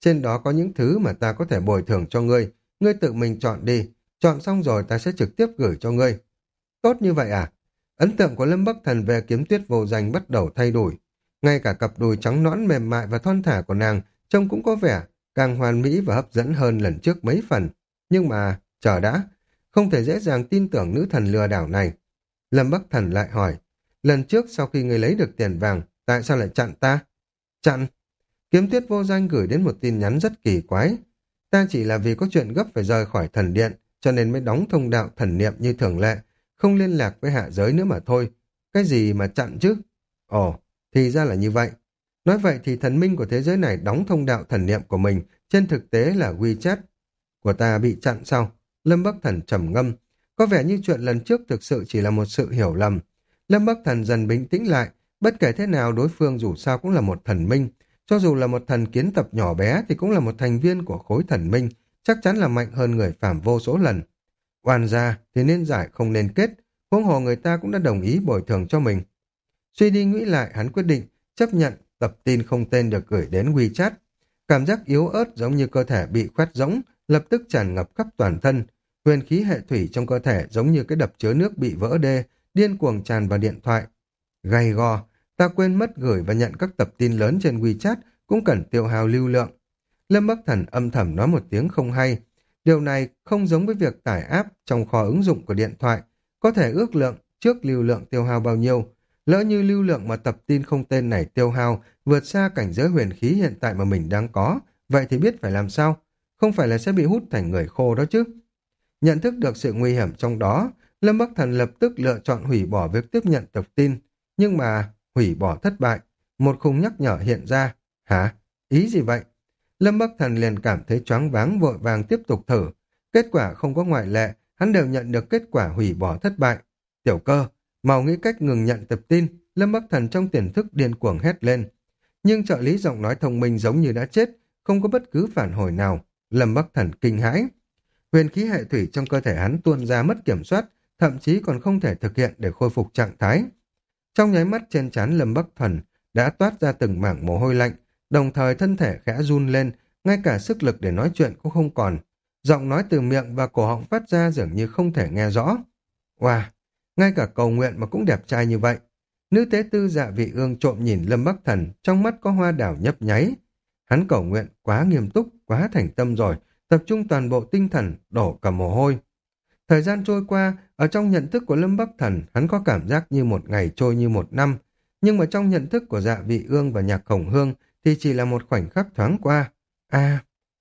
Trên đó có những thứ mà ta có thể bồi thường cho ngươi. Ngươi tự mình chọn đi. Chọn xong rồi ta sẽ trực tiếp gửi cho ngươi. Tốt như vậy à? Ấn tượng của Lâm Bắc Thần về kiếm tuyết vô danh bắt đầu thay đổi. Ngay cả cặp đùi trắng nõn mềm mại và thon thả của nàng trông cũng có vẻ càng hoàn mỹ và hấp dẫn hơn lần trước mấy phần. Nhưng mà, chờ đã, không thể dễ dàng tin tưởng nữ thần lừa đảo này. Lâm Bắc Thần lại hỏi, lần trước sau khi ngươi lấy được tiền vàng, tại sao lại chặn ta? Chặn? Kiếm tuyết vô danh gửi đến một tin nhắn rất kỳ quái. Ta chỉ là vì có chuyện gấp phải rời khỏi thần điện, cho nên mới đóng thông đạo thần niệm như thường lệ, không liên lạc với hạ giới nữa mà thôi. Cái gì mà chặn chứ? Ồ, thì ra là như vậy. Nói vậy thì thần minh của thế giới này đóng thông đạo thần niệm của mình, trên thực tế là WeChat. Của ta bị chặn sao? Lâm Bắc Thần trầm ngâm. Có vẻ như chuyện lần trước thực sự chỉ là một sự hiểu lầm. Lâm Bắc Thần dần bình tĩnh lại, bất kể thế nào đối phương dù sao cũng là một thần minh. Cho dù là một thần kiến tập nhỏ bé thì cũng là một thành viên của khối thần minh, chắc chắn là mạnh hơn người phàm vô số lần. Oan gia thì nên giải không nên kết, huống hồ người ta cũng đã đồng ý bồi thường cho mình. Suy đi nghĩ lại, hắn quyết định chấp nhận tập tin không tên được gửi đến WeChat. Cảm giác yếu ớt giống như cơ thể bị khoét rỗng, lập tức tràn ngập khắp toàn thân. Huyền khí hệ thủy trong cơ thể giống như cái đập chứa nước bị vỡ đê, điên cuồng tràn vào điện thoại. Gay go, ta quên mất gửi và nhận các tập tin lớn trên WeChat cũng cần tiêu hao lưu lượng. Lâm Bắc Thần âm thầm nói một tiếng không hay. Điều này không giống với việc tải app trong kho ứng dụng của điện thoại, có thể ước lượng trước lưu lượng tiêu hao bao nhiêu. Lỡ như lưu lượng mà tập tin không tên này tiêu hao vượt xa cảnh giới huyền khí hiện tại mà mình đang có, vậy thì biết phải làm sao? Không phải là sẽ bị hút thành người khô đó chứ? Nhận thức được sự nguy hiểm trong đó, Lâm Bắc Thần lập tức lựa chọn hủy bỏ việc tiếp nhận tập tin. Nhưng mà hủy bỏ thất bại, một khung nhắc nhở hiện ra. Hả? Ý gì vậy? Lâm Bắc Thần liền cảm thấy choáng váng, vội vàng tiếp tục thử. Kết quả không có ngoại lệ, hắn đều nhận được kết quả hủy bỏ thất bại. Tiểu Cơ, mau nghĩ cách ngừng nhận tập tin. Lâm Bắc Thần trong tiềm thức điên cuồng hét lên. Nhưng trợ lý giọng nói thông minh giống như đã chết, không có bất cứ phản hồi nào. Lâm Bắc Thần kinh hãi. Huyền khí hệ thủy trong cơ thể hắn tuôn ra mất kiểm soát, thậm chí còn không thể thực hiện để khôi phục trạng thái. Trong nháy mắt trên trán Lâm Bắc Thần đã toát ra từng mảng mồ hôi lạnh, đồng thời thân thể khẽ run lên, ngay cả sức lực để nói chuyện cũng không còn. Giọng nói từ miệng và cổ họng phát ra dường như không thể nghe rõ. Wow, ngay cả cầu nguyện mà cũng đẹp trai như vậy. Nữ tế tư Dạ Vị Ương trộm nhìn Lâm Bắc Thần, trong mắt có hoa đảo nhấp nháy. Hắn cầu nguyện quá nghiêm túc, quá thành tâm rồi, tập trung toàn bộ tinh thần, đổ cả mồ hôi. Thời gian trôi qua, ở trong nhận thức của Lâm Bắc Thần, hắn có cảm giác như một ngày trôi như một năm. Nhưng mà trong nhận thức của Dạ Vị Ương và Nhạc Khổng Hương thì chỉ là một khoảnh khắc thoáng qua. A.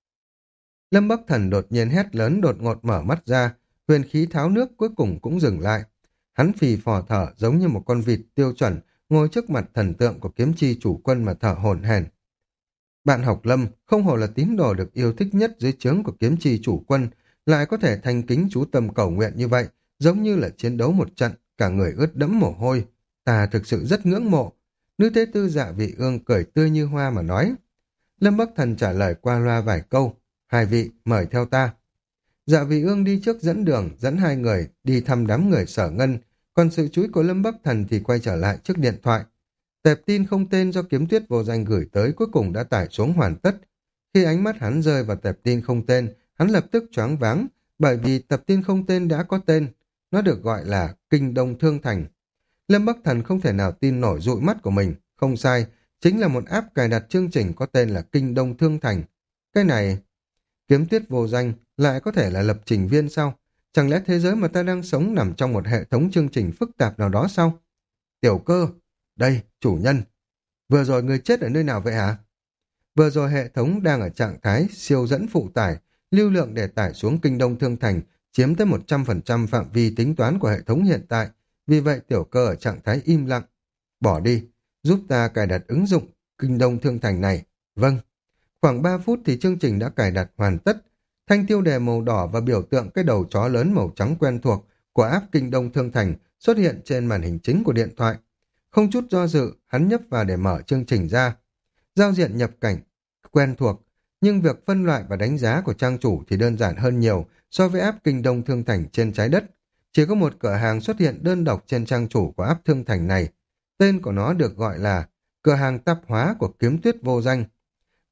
Lâm Bắc Thần đột nhiên hét lớn, đột ngột mở mắt ra, huyền khí tháo nước cuối cùng cũng dừng lại. Hắn phì phò thở giống như một con vịt tiêu chuẩn, ngồi trước mặt thần tượng của kiếm chi chủ quân mà thở hổn hển. Bạn học Lâm không hổ là tín đồ được yêu thích nhất dưới trướng của kiếm chi chủ quân, lại có thể thành kính chú tâm cầu nguyện như vậy, giống như là chiến đấu một trận, cả người ướt đẫm mồ hôi. Ta thực sự rất ngưỡng mộ. Nữ tế tư Dạ Vị Ương cười tươi như hoa mà nói. Lâm Bắc Thần trả lời qua loa vài câu. Hai vị, mời theo ta. Dạ Vị Ương đi trước dẫn đường, dẫn hai người đi thăm đám người Sở Ngân, còn sự chú ý của Lâm Bắc Thần thì quay trở lại trước điện thoại. Tệp tin không tên do kiếm tuyết vô danh gửi tới cuối cùng đã tải xuống hoàn tất. Khi ánh mắt hắn rơi vào tệp tin không tên, hắn lập tức choáng váng, bởi vì tập tin không tên đã có tên. Nó được gọi là Kinh Đông Thương Thành. Lâm Bắc Thần không thể nào tin nổi dụi mắt của mình. Không sai, chính là một app cài đặt chương trình có tên là Kinh Đông Thương Thành. Cái này, kiếm tuyết vô danh lại có thể là lập trình viên sao? Chẳng lẽ thế giới mà ta đang sống nằm trong một hệ thống chương trình phức tạp nào đó sao? Tiểu Cơ, đây, chủ nhân. Vừa rồi người chết ở nơi nào vậy hả? Vừa rồi hệ thống đang ở trạng thái siêu dẫn phụ tải, lưu lượng để tải xuống Kinh Đông Thương Thành chiếm tới một trăm phần trăm phạm vi tính toán của hệ thống hiện tại. Vì vậy Tiểu Cơ ở trạng thái im lặng. Bỏ đi, giúp ta cài đặt ứng dụng Kinh Đông Thương Thành này. Vâng. Khoảng ba phút thì chương trình đã cài đặt hoàn tất. Thanh tiêu đề màu đỏ và biểu tượng cái đầu chó lớn màu trắng quen thuộc của app Kinh Đông Thương Thành xuất hiện trên màn hình chính của điện thoại. Không chút do dự, hắn nhấp vào để mở chương trình ra. Giao diện nhập cảnh quen thuộc, nhưng việc phân loại và đánh giá của trang chủ thì đơn giản hơn nhiều so với app Kinh Đông Thương Thành trên trái đất. Chỉ có một cửa hàng xuất hiện đơn độc trên trang chủ của app Thương Thành này. Tên của nó được gọi là cửa hàng tạp hóa của kiếm tuyết vô danh.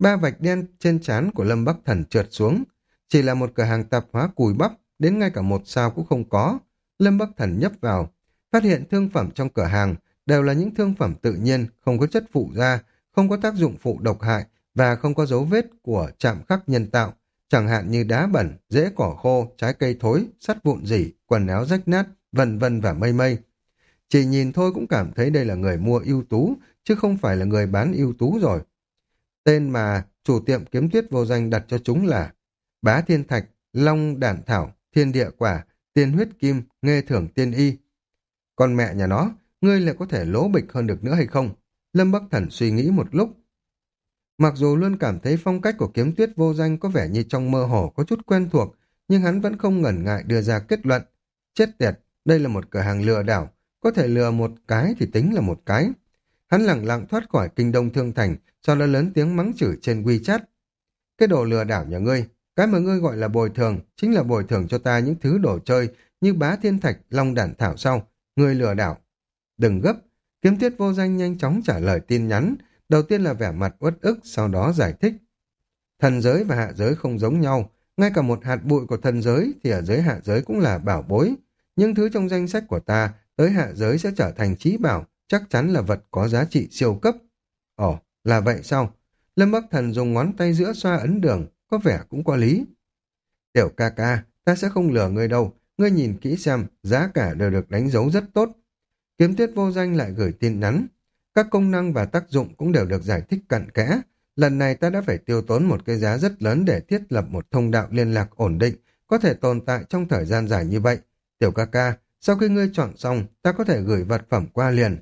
Ba vạch đen trên trán của Lâm Bắc Thần trượt xuống. Chỉ là một cửa hàng tạp hóa cùi bắp, đến ngay cả một sao cũng không có. Lâm Bắc Thần nhấp vào, phát hiện thương phẩm trong cửa hàng đều là những thương phẩm tự nhiên, không có chất phụ gia, không có tác dụng phụ độc hại và không có dấu vết của chạm khắc nhân tạo, chẳng hạn như đá bẩn, rễ cỏ khô, trái cây thối, sắt vụn rỉ, quần áo rách nát, vân vân và mây mây. Chỉ nhìn thôi cũng cảm thấy đây là người mua ưu tú, chứ không phải là người bán ưu tú rồi. Tên mà chủ tiệm kiếm tuyết vô danh đặt cho chúng là Bá Thiên Thạch, Long Đản Thảo, Thiên Địa Quả, Tiên Huyết Kim, Nghê Thưởng Tiên Y. Con mẹ nhà nó, ngươi lại có thể lố bịch hơn được nữa hay không? Lâm Bắc Thần suy nghĩ một lúc. Mặc dù luôn cảm thấy phong cách của kiếm tuyết vô danh có vẻ như trong mơ hồ có chút quen thuộc, nhưng hắn vẫn không ngần ngại đưa ra kết luận. Chết tiệt, đây là một cửa hàng lừa đảo, có thể lừa một cái thì tính là một cái. Hắn lẳng lặng thoát khỏi kinh đông thương thành, sau đó lớn tiếng mắng chửi trên WeChat. Cái đồ lừa đảo nhà ngươi, cái mà ngươi gọi là bồi thường, chính là bồi thường cho ta những thứ đồ chơi như Bá Thiên Thạch, Long Đản Thảo sau. Ngươi lừa đảo. Đừng gấp, kiếm tuyết vô danh nhanh chóng trả lời tin nhắn. Đầu tiên là vẻ mặt uất ức, sau đó giải thích. Thần giới và hạ giới không giống nhau, ngay cả một hạt bụi của thần giới thì ở giới hạ giới cũng là bảo bối. Những thứ trong danh sách của ta tới hạ giới sẽ trở thành trí bảo, chắc chắn là vật có giá trị siêu cấp. Ồ, là vậy sao? Lâm Bắc Thần dùng ngón tay giữa xoa ấn đường, có vẻ cũng có lý. Tiểu ca ca, ta sẽ không lừa ngươi đâu, ngươi nhìn kỹ xem, giá cả đều được đánh dấu rất tốt. Kiếm tuyết vô danh lại gửi tin nhắn. Các công năng và tác dụng cũng đều được giải thích cặn kẽ. Lần này ta đã phải tiêu tốn một cái giá rất lớn để thiết lập một thông đạo liên lạc ổn định, có thể tồn tại trong thời gian dài như vậy. Tiểu ca ca, sau khi ngươi chọn xong, ta có thể gửi vật phẩm qua liền.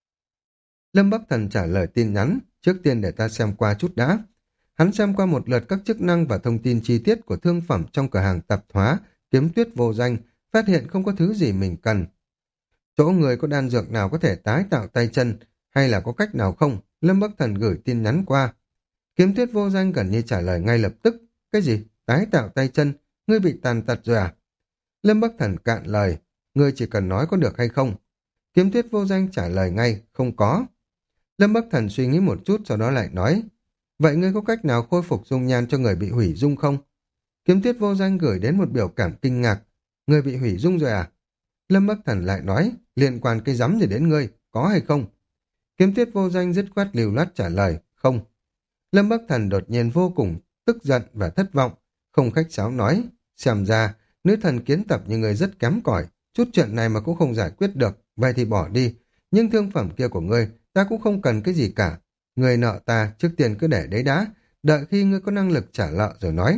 Lâm Bắc Thần trả lời tin nhắn, trước tiên để ta xem qua chút đã. Hắn xem qua một lượt các chức năng và thông tin chi tiết của thương phẩm trong cửa hàng tạp hóa, kiếm tuyết vô danh, phát hiện không có thứ gì mình cần. Chỗ người có đan dược nào có thể tái tạo tay chân, hay là có cách nào không? Lâm Bắc Thần gửi tin nhắn qua. Kiếm tuyết vô danh gần như trả lời ngay lập tức. Cái gì? Tái tạo tay chân? Ngươi bị tàn tật rồi à? Lâm Bắc Thần cạn lời. Ngươi chỉ cần nói có được hay không? Kiếm tuyết vô danh trả lời ngay, không có. Lâm Bắc Thần suy nghĩ một chút sau đó lại nói. Vậy ngươi có cách nào khôi phục dung nhan cho người bị hủy dung không? Kiếm tuyết vô danh gửi đến một biểu cảm kinh ngạc. Ngươi bị hủy dung rồi à? Lâm Bắc Thần lại nói, liên quan cái rắm gì đến ngươi, có hay không? Kiếm tuyết vô danh dứt khoát lưu loát trả lời, không. Lâm Bắc Thần đột nhiên vô cùng tức giận và thất vọng, không khách sáo nói, xem ra, nữ thần kiến tập như người rất kém cỏi, chút chuyện này mà cũng không giải quyết được, vậy thì bỏ đi, nhưng thương phẩm kia của ngươi, ta cũng không cần cái gì cả. Người nợ ta, trước tiên cứ để đấy đã, đợi khi ngươi có năng lực trả nợ rồi nói.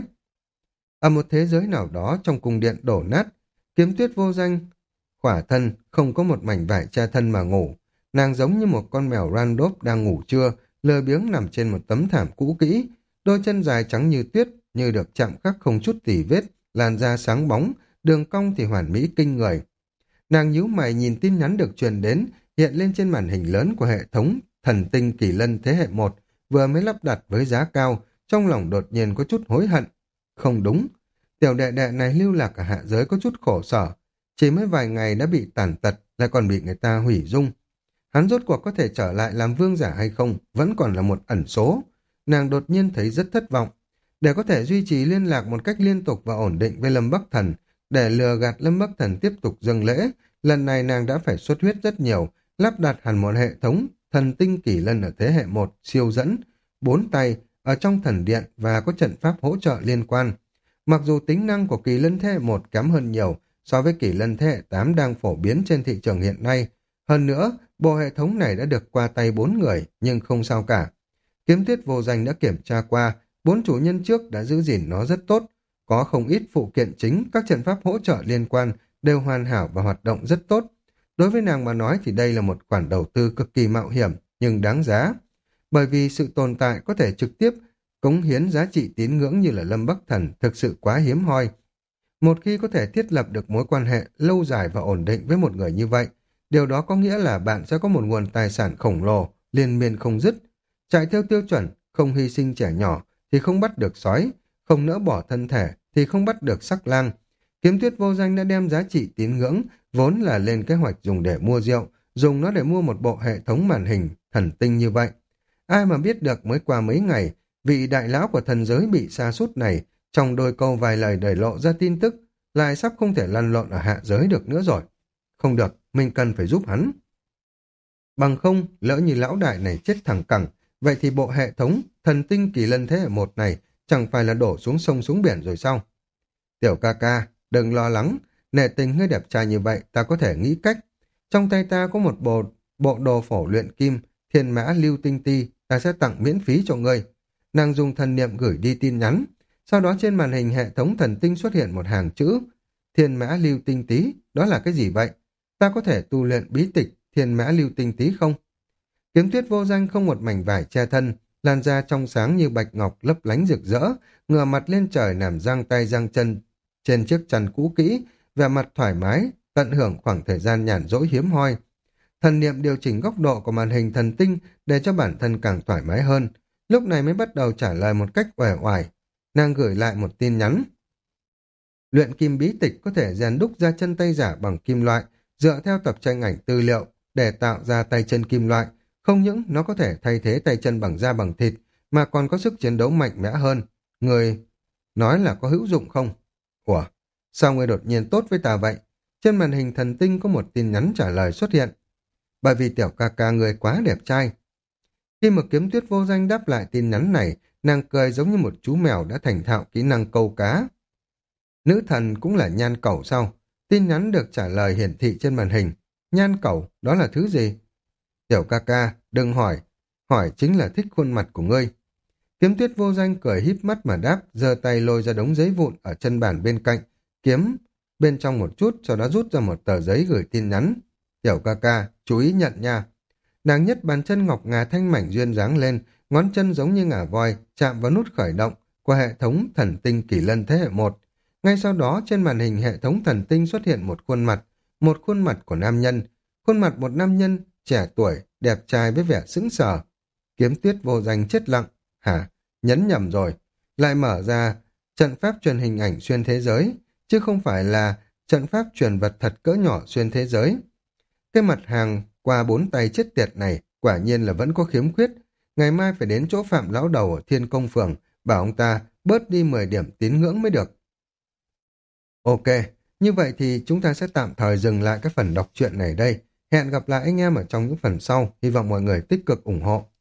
Ở một thế giới nào đó trong cung điện đổ nát, kiếm tuyết vô danh, khỏa thân, không có một mảnh vải che thân mà ngủ. Nàng giống như một con mèo Randolph đang ngủ trưa, lười biếng nằm trên một tấm thảm cũ kỹ, đôi chân dài trắng như tuyết, như được chạm khắc không chút tỉ vết, làn da sáng bóng, đường cong thì hoàn mỹ kinh người. Nàng nhíu mày nhìn tin nhắn được truyền đến, hiện lên trên màn hình lớn của hệ thống thần tinh kỳ lân thế hệ một, vừa mới lắp đặt với giá cao, trong lòng đột nhiên có chút hối hận. Không đúng, tiểu đệ đệ này lưu lạc ở hạ giới có chút khổ sở, chỉ mới vài ngày đã bị tàn tật, lại còn bị người ta hủy dung. Hắn rốt cuộc có thể trở lại làm vương giả hay không, vẫn còn là một ẩn số. Nàng đột nhiên thấy rất thất vọng. Để có thể duy trì liên lạc một cách liên tục và ổn định với Lâm Bắc Thần, để lừa gạt Lâm Bắc Thần tiếp tục dâng lễ, lần này nàng đã phải xuất huyết rất nhiều, lắp đặt hẳn một hệ thống thần tinh kỳ lân ở thế hệ một siêu dẫn, bốn tay ở trong thần điện và có trận pháp hỗ trợ liên quan. Mặc dù tính năng của kỳ lân thế hệ một kém hơn nhiều so với kỳ lân thế hệ tám đang phổ biến trên thị trường hiện nay, hơn nữa, bộ hệ thống này đã được qua tay bốn người, nhưng không sao cả. Kiếm tuyết vô danh đã kiểm tra qua, bốn chủ nhân trước đã giữ gìn nó rất tốt. Có không ít phụ kiện chính, các trận pháp hỗ trợ liên quan đều hoàn hảo và hoạt động rất tốt. Đối với nàng mà nói thì đây là một khoản đầu tư cực kỳ mạo hiểm, nhưng đáng giá. Bởi vì sự tồn tại có thể trực tiếp cống hiến giá trị tín ngưỡng như là Lâm Bắc Thần thực sự quá hiếm hoi. Một khi có thể thiết lập được mối quan hệ lâu dài và ổn định với một người như vậy, điều đó có nghĩa là bạn sẽ có một nguồn tài sản khổng lồ, liên miên không dứt. Chạy theo tiêu chuẩn, không hy sinh trẻ nhỏ thì không bắt được sói, không nỡ bỏ thân thể thì không bắt được sắc lang. Kiếm tuyết vô danh đã đem giá trị tín ngưỡng vốn là lên kế hoạch dùng để mua rượu, dùng nó để mua một bộ hệ thống màn hình thần tinh như vậy. Ai mà biết được mới qua mấy ngày, vị đại lão của thần giới bị sa sút này, trong đôi câu vài lời để lộ ra tin tức, lại sắp không thể lăn lộn ở hạ giới được nữa rồi. Không được, mình cần phải giúp hắn. Bằng không, lỡ như lão đại này chết thẳng cẳng, vậy thì bộ hệ thống thần tinh kỳ lân thế hệ một này chẳng phải là đổ xuống sông xuống biển rồi sao? Tiểu ca ca, đừng lo lắng, nể tình ngươi đẹp trai như vậy, ta có thể nghĩ cách. Trong tay ta có một bộ, bộ đồ phổ luyện kim, thiên mã lưu tinh ti, ta sẽ tặng miễn phí cho ngươi. Nàng dùng thần niệm gửi đi tin nhắn, sau đó trên màn hình hệ thống thần tinh xuất hiện một hàng chữ. Thiên mã lưu tinh tí, đó là cái gì vậy? Ta có thể tu luyện bí tịch thiên mã lưu tinh tí không? Kiếm tuyết vô danh không một mảnh vải che thân, làn da trong sáng như bạch ngọc lấp lánh rực rỡ, ngửa mặt lên trời nằm giang tay giang chân trên chiếc chăn cũ kỹ, vẻ mặt thoải mái, tận hưởng khoảng thời gian nhàn rỗi hiếm hoi. Thần niệm điều chỉnh góc độ của màn hình thần tinh để cho bản thân càng thoải mái hơn, lúc này mới bắt đầu trả lời một cách uể oải. Nàng gửi lại một tin nhắn. Luyện kim bí tịch có thể rèn đúc ra chân tay giả bằng kim loại, dựa theo tập tranh ảnh tư liệu để tạo ra tay chân kim loại. Không những nó có thể thay thế tay chân bằng da bằng thịt, mà còn có sức chiến đấu mạnh mẽ hơn. Người nói là có hữu dụng không? Ủa, sao người đột nhiên tốt với ta vậy? Trên màn hình thần tinh có một tin nhắn trả lời xuất hiện. Bởi vì tiểu ca ca người quá đẹp trai. Khi mà kiếm tuyết vô danh đáp lại tin nhắn này, nàng cười giống như một chú mèo đã thành thạo kỹ năng câu cá. Nữ thần cũng là nhan cẩu sao? Tin nhắn được trả lời hiển thị trên màn hình. Nhan cẩu, đó là thứ gì? Tiểu ca ca, đừng hỏi. Hỏi chính là thích khuôn mặt của ngươi. Kiếm tuyết vô danh cười híp mắt mà đáp, giơ tay lôi ra đống giấy vụn ở chân bàn bên cạnh, kiếm bên trong một chút, sau đó rút ra một tờ giấy gửi tin nhắn. Tiểu ca ca, chú ý nhận nha. Nàng nhất bàn chân ngọc ngà thanh mảnh duyên dáng lên, ngón chân giống như ngà voi, chạm vào nút khởi động của hệ thống thần tinh kỳ lân thế hệ một. Ngay sau đó trên màn hình hệ thống thần tinh xuất hiện một khuôn mặt, một khuôn mặt của nam nhân, khuôn mặt một nam nhân trẻ tuổi, đẹp trai với vẻ sững sờ. Kiếm tuyết vô danh chết lặng. Hả? Nhấn nhầm rồi. Lại mở ra trận pháp truyền hình ảnh xuyên thế giới, chứ không phải là trận pháp truyền vật thật cỡ nhỏ xuyên thế giới. Cái mặt hàng qua bốn tay chết tiệt này quả nhiên là vẫn có khiếm khuyết. Ngày mai phải đến chỗ Phạm lão đầu ở Thiên Công Phường, bảo ông ta bớt đi mười điểm tín ngưỡng mới được. Ok, như vậy thì chúng ta sẽ tạm thời dừng lại cái phần đọc truyện này đây. Hẹn gặp lại anh em ở trong những phần sau. Hy vọng mọi người tích cực ủng hộ.